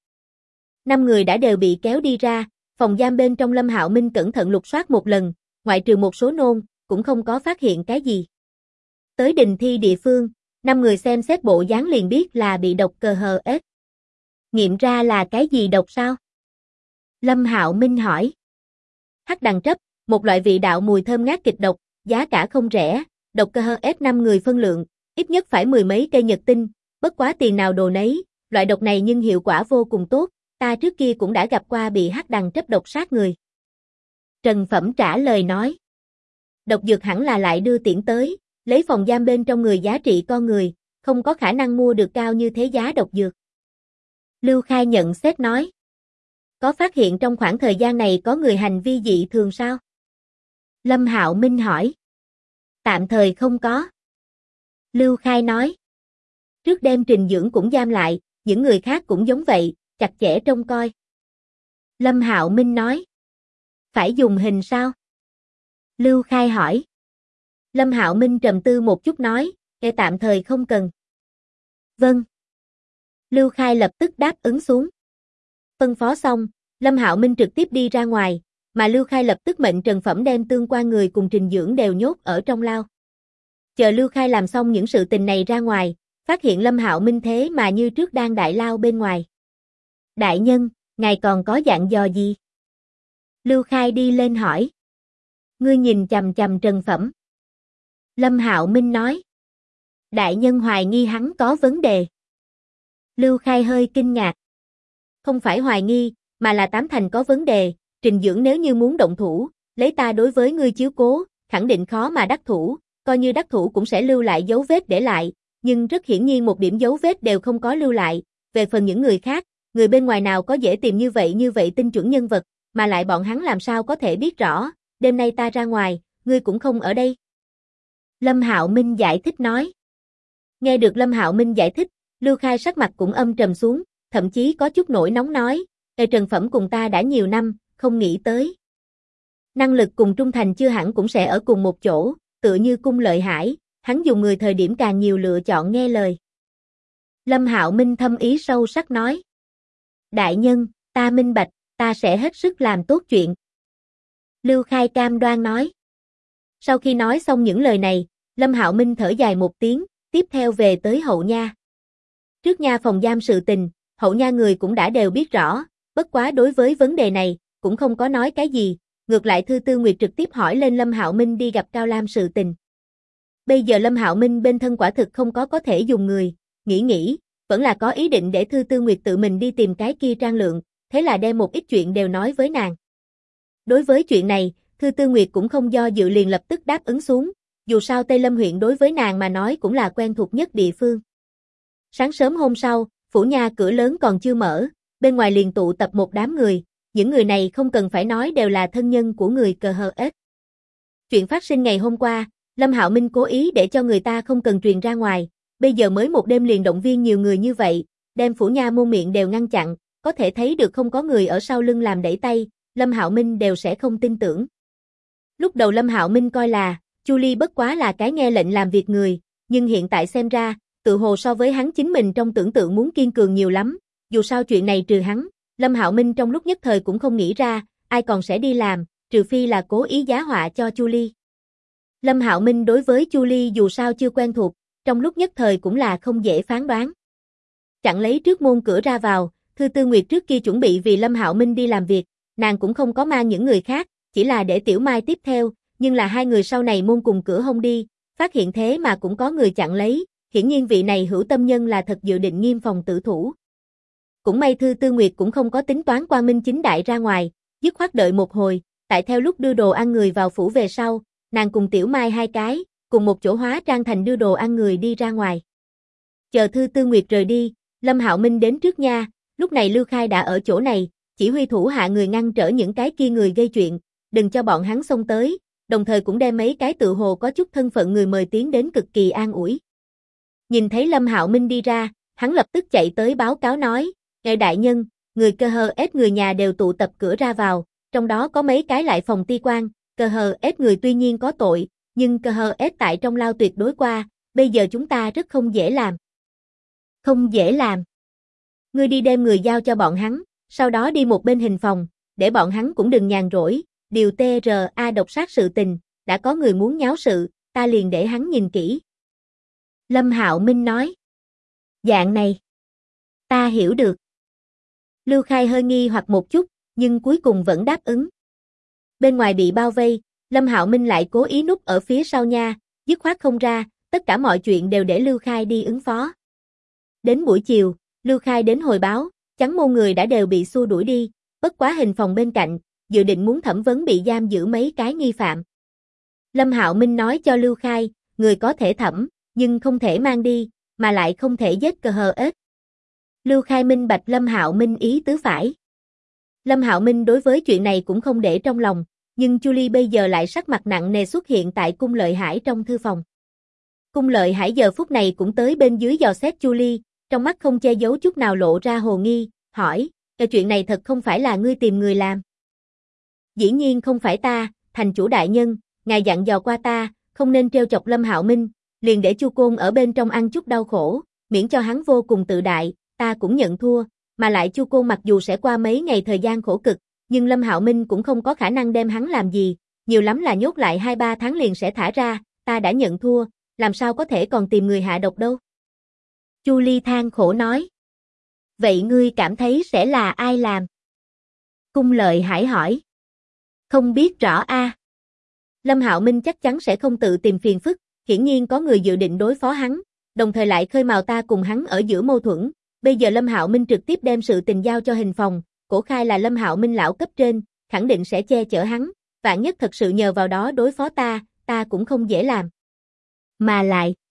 5 người đã đều bị kéo đi ra, phòng giam bên trong Lâm Hạo Minh cẩn thận lục soát một lần, ngoại trừ một số nôn, cũng không có phát hiện cái gì. Tới đình thi địa phương, 5 người xem xét bộ dáng liền biết là bị độc CHS. Nghiệm ra là cái gì độc sao? Lâm Hạo Minh hỏi. Hắc đằng trấp, một loại vị đạo mùi thơm ngát kịch độc, giá cả không rẻ, độc CHS 5 người phân lượng, ít nhất phải 10 mấy cây nhật tinh, bất quá tiền nào đồ nấy, loại độc này nhưng hiệu quả vô cùng tốt, ta trước kia cũng đã gặp qua bị hắc đằng trấp độc sát người. Trần Phẩm trả lời nói. Độc dược hẳn là lại đưa tiễn tới, lấy phòng giam bên trong người giá trị con người, không có khả năng mua được cao như thế giá độc dược. Lưu Khai nhận xét nói. Có phát hiện trong khoảng thời gian này có người hành vi dị thường sao? Lâm Hạo Minh hỏi. Tạm thời không có. Lưu Khai nói. Trước đêm Trình Dưỡng cũng giam lại, những người khác cũng giống vậy, chặt chẽ trông coi. Lâm Hạo Minh nói. Phải dùng hình sao? Lưu Khai hỏi. Lâm Hạo Minh trầm tư một chút nói, tạm thời không cần. Vâng. Lưu Khai lập tức đáp ứng xuống. Phân phó xong, Lâm Hạo Minh trực tiếp đi ra ngoài, mà Lưu Khai lập tức mệnh Trần Phẩm đem tương quan người cùng Trình Dưỡng đều nhốt ở trong lao. Chờ Lưu Khai làm xong những sự tình này ra ngoài, phát hiện Lâm Hạo Minh thế mà như trước đang đại lao bên ngoài. Đại nhân, ngài còn có dặn dò gì? Lưu Khai đi lên hỏi. Ngươi nhìn chằm chằm Trần Phẩm. Lâm Hạo Minh nói. Đại nhân hoài nghi hắn có vấn đề. Lưu Khai hơi kinh ngạc. Không phải hoài nghi, mà là tám thành có vấn đề, Trình Dưỡng nếu như muốn động thủ, lấy ta đối với ngươi chiếu cố, khẳng định khó mà đắc thủ, coi như đắc thủ cũng sẽ lưu lại dấu vết để lại, nhưng rất hiển nhiên một điểm dấu vết đều không có lưu lại, về phần những người khác, người bên ngoài nào có dễ tìm như vậy tinh chuẩn nhân vật, mà lại bọn hắn làm sao có thể biết rõ, đêm nay ta ra ngoài, ngươi cũng không ở đây. Lâm Hạo Minh giải thích nói. Nghe được Lâm Hạo Minh giải thích, Lưu Khai sắc mặt cũng âm trầm xuống, thậm chí có chút nổi nóng nói, Trần Phẩm cùng ta đã nhiều năm, không nghĩ tới. Năng lực cùng trung thành chưa hẳn cũng sẽ ở cùng một chỗ, tựa như Cung Lợi Hải, hắn dùng người thời điểm càng nhiều lựa chọn nghe lời. Lâm Hạo Minh thâm ý sâu sắc nói. Đại nhân, ta minh bạch, ta sẽ hết sức làm tốt chuyện. Lưu Khai cam đoan nói. Sau khi nói xong những lời này, Lâm Hạo Minh thở dài một tiếng, tiếp theo về tới hậu nha. Trước nha phòng giam sự tình, hậu nha người cũng đã đều biết rõ, bất quá đối với vấn đề này, cũng không có nói cái gì, ngược lại Thư Tư Nguyệt trực tiếp hỏi lên Lâm Hạo Minh đi gặp Cao Lam sự tình. Bây giờ Lâm Hạo Minh bên thân quả thực không có thể dùng người, nghĩ, vẫn là có ý định để Thư Tư Nguyệt tự mình đi tìm cái kia Trang Lượng, thế là đem một ít chuyện đều nói với nàng. Đối với chuyện này, Thư Tư Nguyệt cũng không do dự liền lập tức đáp ứng xuống, dù sao Tây Lâm huyện đối với nàng mà nói cũng là quen thuộc nhất địa phương. Sáng sớm hôm sau, phủ nha cửa lớn còn chưa mở, bên ngoài liền tụ tập một đám người, những người này không cần phải nói đều là thân nhân của người CHS. Chuyện phát sinh ngày hôm qua, Lâm Hạo Minh cố ý để cho người ta không cần truyền ra ngoài, bây giờ mới một đêm liền động viên nhiều người như vậy, đem phủ nha môn miệng đều ngăn chặn, có thể thấy được không có người ở sau lưng làm đẩy tay, Lâm Hạo Minh đều sẽ không tin tưởng. Lúc đầu Lâm Hạo Minh coi là, Chu Ly bất quá là cái nghe lệnh làm việc người, nhưng hiện tại xem ra, tự hồ so với hắn chính mình trong tưởng tượng muốn kiên cường nhiều lắm, dù sao chuyện này trừ hắn, Lâm Hạo Minh trong lúc nhất thời cũng không nghĩ ra, ai còn sẽ đi làm, trừ phi là cố ý giá họa cho Chu Ly. Lâm Hạo Minh đối với Chu Ly dù sao chưa quen thuộc, trong lúc nhất thời cũng là không dễ phán đoán. Chặn lấy trước môn cửa ra vào, Thư Tư Nguyệt trước kia chuẩn bị vì Lâm Hạo Minh đi làm việc, nàng cũng không có mang những người khác, chỉ là để Tiểu Mai tiếp theo, nhưng là hai người sau này môn cùng cửa hông đi, phát hiện thế mà cũng có người chặn lấy, hiển nhiên vị này hữu tâm nhân là thật dự định nghiêm phòng tử thủ. Cũng may Thư Tư Nguyệt cũng không có tính toán quang minh chính đại ra ngoài, dứt khoát đợi một hồi, tại theo lúc đưa đồ ăn người vào phủ về sau, nàng cùng Tiểu Mai hai cái, cùng một chỗ hóa trang thành đưa đồ ăn người đi ra ngoài. Chờ Thư Tư Nguyệt rời đi, Lâm Hạo Minh đến trước nha, lúc này Lưu Khai đã ở chỗ này, chỉ huy thủ hạ người ngăn trở những cái kia người gây chuyện, đừng cho bọn hắn xông tới, đồng thời cũng đem mấy cái tự hồ có chút thân phận người mời tiến đến cực kỳ an ủi. Nhìn thấy Lâm Hạo Minh đi ra, hắn lập tức chạy tới báo cáo nói, Ngài đại nhân, người KHS người nhà đều tụ tập cửa ra vào, trong đó có mấy cái lại phòng ti quan, KHS người tuy nhiên có tội, nhưng KHS tại trong lao tuyệt đối qua, bây giờ chúng ta rất không dễ làm. Không dễ làm. Ngươi đi đem người giao cho bọn hắn, sau đó đi một bên hình phòng, để bọn hắn cũng đừng nhàn rỗi, điều TRA độc sát sự tình, đã có người muốn nháo sự, ta liền để hắn nhìn kỹ. Lâm Hạo Minh nói. Dạng này. Ta hiểu được. Lưu Khai hơi nghi hoặc một chút, nhưng cuối cùng vẫn đáp ứng. Bên ngoài bị bao vây, Lâm Hạo Minh lại cố ý núp ở phía sau nha, dứt khoát không ra, tất cả mọi chuyện đều để Lưu Khai đi ứng phó. Đến buổi chiều, Lưu Khai đến hồi báo, Trắng Môn người đã đều bị xua đuổi đi, bất quá hình phòng bên cạnh, dự định muốn thẩm vấn bị giam giữ mấy cái nghi phạm. Lâm Hạo Minh nói cho Lưu Khai, người có thể thẩm, nhưng không thể mang đi, mà lại không thể giết KHS. Lưu Khai minh bạch Lâm Hạo Minh ý tứ phải. Lâm Hạo Minh đối với chuyện này cũng không để trong lòng, nhưng Chu Ly bây giờ lại sắc mặt nặng nề xuất hiện tại Cung Lợi Hải trong thư phòng. Cung Lợi Hải giờ phút này cũng tới bên dưới dò xét Chu Ly, trong mắt không che giấu chút nào lộ ra hồ nghi, hỏi, chuyện này thật không phải là ngươi tìm người làm? Dĩ nhiên không phải ta, thành chủ đại nhân, ngài dặn dò qua ta, không nên trêu chọc Lâm Hạo Minh, liền để Chu Côn ở bên trong ăn chút đau khổ, miễn cho hắn vô cùng tự đại, ta cũng nhận thua, mà lại Chu Côn mặc dù sẽ qua mấy ngày thời gian khổ cực, nhưng Lâm Hạo Minh cũng không có khả năng đem hắn làm gì, nhiều lắm là nhốt lại 2-3 tháng liền sẽ thả ra, ta đã nhận thua, làm sao có thể còn tìm người hạ độc đâu. Chu Ly than khổ nói. Vậy ngươi cảm thấy sẽ là ai làm? Cung Lợi Hải hỏi. Không biết rõ a. Lâm Hạo Minh chắc chắn sẽ không tự tìm phiền phức, hiển nhiên có người dự định đối phó hắn, đồng thời lại khơi mào ta cùng hắn ở giữa mâu thuẫn. Bây giờ Lâm Hạo Minh trực tiếp đem sự tình giao cho hình phòng, cổ khai là Lâm Hạo Minh lão cấp trên, khẳng định sẽ che chở hắn, vạn nhất thật sự nhờ vào đó đối phó ta cũng không dễ làm. Mà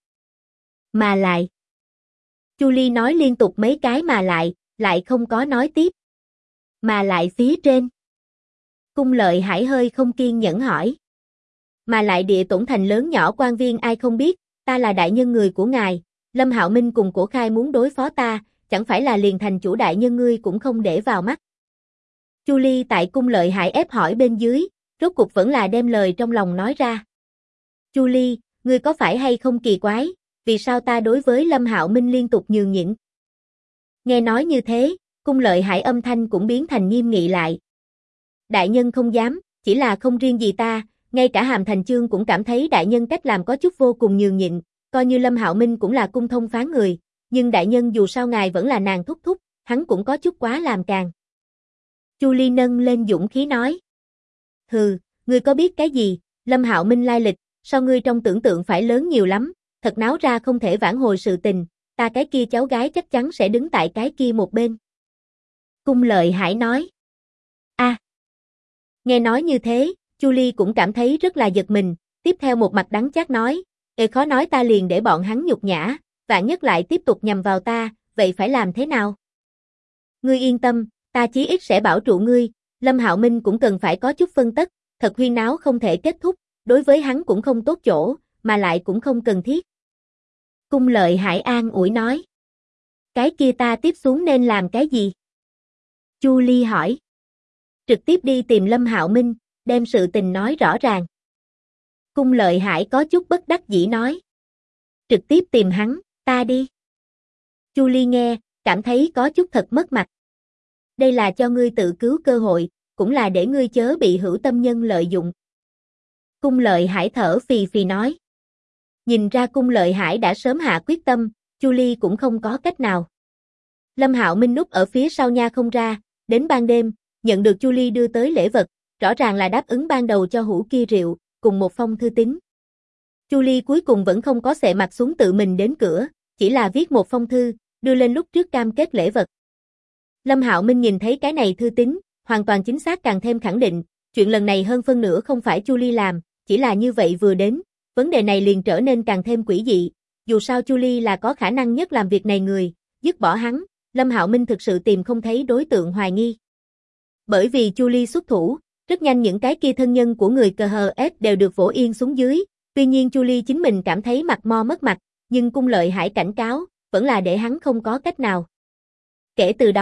lại. Chu Ly nói liên tục mấy cái mà lại không có nói tiếp. Mà lại phía trên. Cung Lợi Hải hơi không kiên nhẫn hỏi. Mà lại địa tổn thành lớn nhỏ quan viên ai không biết, ta là đại nhân người của ngài, Lâm Hạo Minh cùng cổ khai muốn đối phó ta, chẳng phải là liền thành chủ đại nhân ngươi cũng không để vào mắt. Chu Ly tại Cung Lợi Hải ép hỏi bên dưới, rốt cục vẫn là đem lời trong lòng nói ra. Chu Ly, ngươi có phải hay không kỳ quái, vì sao ta đối với Lâm Hạo Minh liên tục nhường nhịn? Nghe nói như thế, Cung Lợi Hải âm thanh cũng biến thành nghiêm nghị lại. Đại nhân không dám, chỉ là không riêng gì ta, ngay cả Hàm Thành Chương cũng cảm thấy đại nhân cách làm có chút vô cùng nhường nhịn, coi như Lâm Hạo Minh cũng là cung thông phán người, nhưng đại nhân dù sao ngài vẫn là nàng thúc thúc, hắn cũng có chút quá làm càng. Chu Ly nâng lên dũng khí nói. Hừ, ngươi có biết cái gì, Lâm Hạo Minh lai lịch, so ngươi trong tưởng tượng phải lớn nhiều lắm, thật náo ra không thể vãn hồi sự tình, ta cái kia cháu gái chắc chắn sẽ đứng tại cái kia một bên. Cung Lợi Hải nói. Nghe nói như thế, Chu Ly cũng cảm thấy rất là giật mình, tiếp theo một mặt đắng chát nói, khó nói ta liền để bọn hắn nhục nhã, vạn nhất lại tiếp tục nhằm vào ta, vậy phải làm thế nào? Ngươi yên tâm, ta chí ít sẽ bảo trụ ngươi, Lâm Hạo Minh cũng cần phải có chút phân tất, thật huyên náo không thể kết thúc, đối với hắn cũng không tốt chỗ, mà lại cũng không cần thiết. Cung Lợi Hải an ủi nói. Cái kia ta tiếp xuống nên làm cái gì? Chu Ly hỏi. Trực tiếp đi tìm Lâm Hạo Minh, đem sự tình nói rõ ràng. Cung Lợi Hải có chút bất đắc dĩ nói. Trực tiếp tìm hắn, ta đi. Chu Ly nghe, cảm thấy có chút thật mất mặt. Đây là cho ngươi tự cứu cơ hội, cũng là để ngươi chớ bị hữu tâm nhân lợi dụng. Cung Lợi Hải thở phì phì nói. Nhìn ra Cung Lợi Hải đã sớm hạ quyết tâm, Chu Ly cũng không có cách nào. Lâm Hạo Minh núp ở phía sau nha không ra, đến ban đêm, nhận được Chu Ly đưa tới lễ vật, rõ ràng là đáp ứng ban đầu cho hũ kia rượu, cùng một phong thư tín. Chu Ly cuối cùng vẫn không có xệ mặt xuống tự mình đến cửa, chỉ là viết một phong thư, đưa lên lúc trước cam kết lễ vật. Lâm Hạo Minh nhìn thấy cái này thư tín, hoàn toàn chính xác càng thêm khẳng định, chuyện lần này hơn phân nửa không phải Chu Ly làm, chỉ là như vậy vừa đến, vấn đề này liền trở nên càng thêm quỷ dị, dù sao Chu Ly là có khả năng nhất làm việc này người, dứt bỏ hắn, Lâm Hạo Minh thực sự tìm không thấy đối tượng hoài nghi. Bởi vì Chu Ly xuất thủ, rất nhanh những cái kia thân nhân của người KHS đều được vỗ yên xuống dưới, tuy nhiên Chu Ly chính mình cảm thấy mặt mo mất mặt, nhưng Cung Lợi Hải cảnh cáo, vẫn là để hắn không có cách nào. Kể từ đó,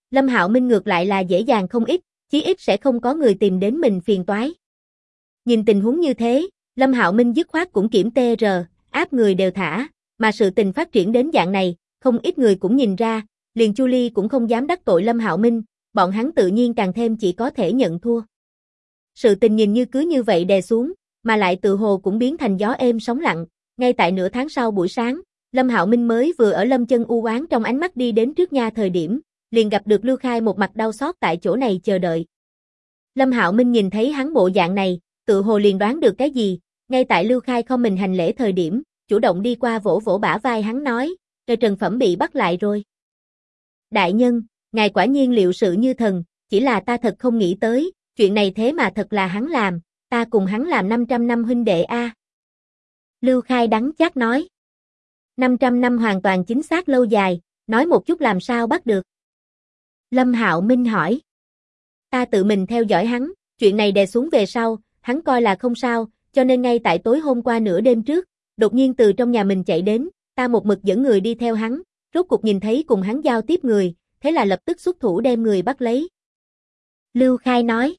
Lâm Hạo Minh ngược lại là dễ dàng không ít, chí ít sẽ không có người tìm đến mình phiền toái. Nhìn tình huống như thế, Lâm Hạo Minh dứt khoát cũng kiểm TR, áp người đều thả, mà sự tình phát triển đến dạng này, không ít người cũng nhìn ra, liền Chu Ly cũng không dám đắc tội Lâm Hạo Minh, bọn hắn tự nhiên càng thêm chỉ có thể nhận thua. Sự tình nhìn như cứ như vậy đè xuống, mà lại tự hồ cũng biến thành gió êm sóng lặng, ngay tại nửa tháng sau buổi sáng, Lâm Hạo Minh mới vừa ở Lâm Chân u oán trong ánh mắt đi đến trước nhà thời điểm, liền gặp được Lưu Khai một mặt đau xót tại chỗ này chờ đợi. Lâm Hạo Minh nhìn thấy hắn bộ dạng này, tự hồ liền đoán được cái gì, ngay tại Lưu Khai không mình hành lễ thời điểm, chủ động đi qua vỗ vỗ bả vai hắn nói, Trần Phẩm bị bắt lại rồi. Đại nhân, ngài quả nhiên liệu sự như thần, chỉ là ta thật không nghĩ tới, chuyện này thế mà thật là hắn làm, ta cùng hắn làm 500 năm huynh đệ a. Lưu Khai đắng chát nói. 500 năm hoàn toàn chính xác lâu dài, nói một chút làm sao bắt được. Lâm Hạo Minh hỏi. Ta tự mình theo dõi hắn, chuyện này đè xuống về sau, hắn coi là không sao, cho nên ngay tại tối hôm qua nửa đêm trước, đột nhiên từ trong nhà mình chạy đến, ta một mực dẫn người đi theo hắn, rốt cục nhìn thấy cùng hắn giao tiếp người, thế là lập tức xuất thủ đem người bắt lấy. Lưu Khai nói.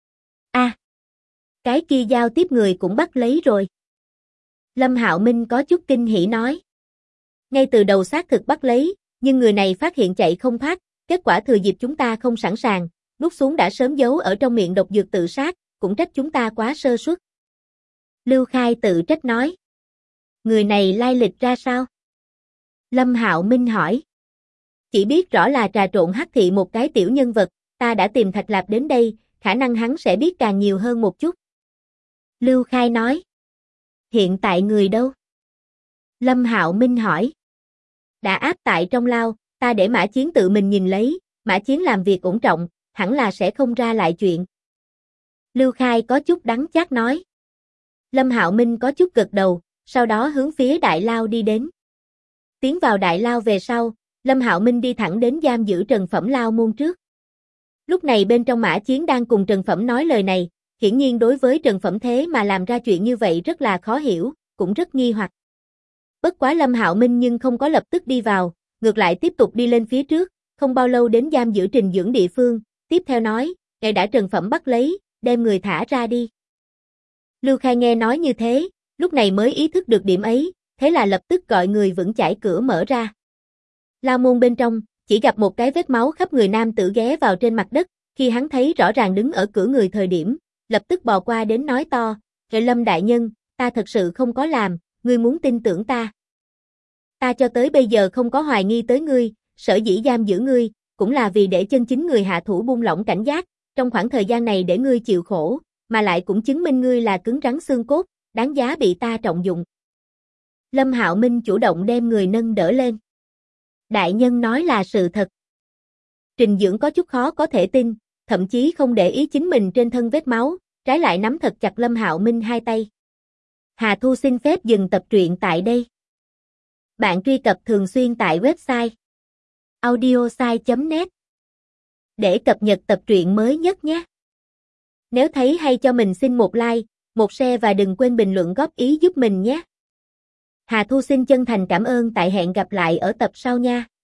Cái kia giao tiếp người cũng bắt lấy rồi. Lâm Hạo Minh có chút kinh hỉ nói. Ngay từ đầu xác thực bắt lấy, nhưng người này phát hiện chạy không thoát, kết quả thừa dịp chúng ta không sẵn sàng, nuốt xuống đã sớm giấu ở trong miệng độc dược tự sát, cũng trách chúng ta quá sơ suất. Lưu Khai tự trách nói. Người này lai lịch ra sao? Lâm Hạo Minh hỏi. Chỉ biết rõ là trà trộn hắc thị một cái tiểu nhân vật, ta đã tìm Thạch Lạp đến đây, khả năng hắn sẽ biết càng nhiều hơn một chút. Lưu Khai nói. Hiện tại người đâu? Lâm Hạo Minh hỏi. Đã áp tại trong lao, ta để Mã Chiến tự mình nhìn lấy, Mã Chiến làm việc ổn trọng, hẳn là sẽ không ra lại chuyện. Lưu Khai có chút đắng chát nói. Lâm Hạo Minh có chút gật đầu, sau đó hướng phía đại lao đi đến. Tiến vào đại lao về sau, Lâm Hạo Minh đi thẳng đến giam giữ Trần Phẩm lao môn trước. Lúc này bên trong Mã Chiến đang cùng Trần Phẩm nói lời này, hiển nhiên đối với Trần Phẩm thế mà làm ra chuyện như vậy rất là khó hiểu, cũng rất nghi hoặc. Bất quá Lâm Hạo Minh nhưng không có lập tức đi vào, ngược lại tiếp tục đi lên phía trước, không bao lâu đến giam giữ Trình Dưỡng địa phương, tiếp theo nói, ngài đã Trần Phẩm bắt lấy, đem người thả ra đi. Lưu Khai nghe nói như thế, lúc này mới ý thức được điểm ấy, thế là lập tức gọi người vững chãi cửa mở ra. Lao môn bên trong, chỉ gặp một cái vết máu khắp người nam tử ghé vào trên mặt đất, khi hắn thấy rõ ràng đứng ở cửa người thời điểm, lập tức bò qua đến nói to, Lâm đại nhân, ta thật sự không có làm, ngươi muốn tin tưởng ta. Ta cho tới bây giờ không có hoài nghi tới ngươi, sở dĩ giam giữ ngươi, cũng là vì để chân chính người hạ thủ buông lỏng cảnh giác, trong khoảng thời gian này để ngươi chịu khổ, mà lại cũng chứng minh ngươi là cứng rắn xương cốt, đáng giá bị ta trọng dụng. Lâm Hạo Minh chủ động đem người nâng đỡ lên. Đại nhân nói là sự thật. Trình Dưỡng có chút khó có thể tin, thậm chí không để ý chính mình trên thân vết máu, trái lại nắm thật chặt Lâm Hạo Minh hai tay. Hà Thu xin phép dừng tập truyện tại đây. Bạn truy cập thường xuyên tại website audiosai.net để cập nhật tập truyện mới nhất nhé. Nếu thấy hay cho mình xin một like, một share và đừng quên bình luận góp ý giúp mình nhé. Hà Thu xin chân thành cảm ơn, tại hẹn gặp lại ở tập sau nha.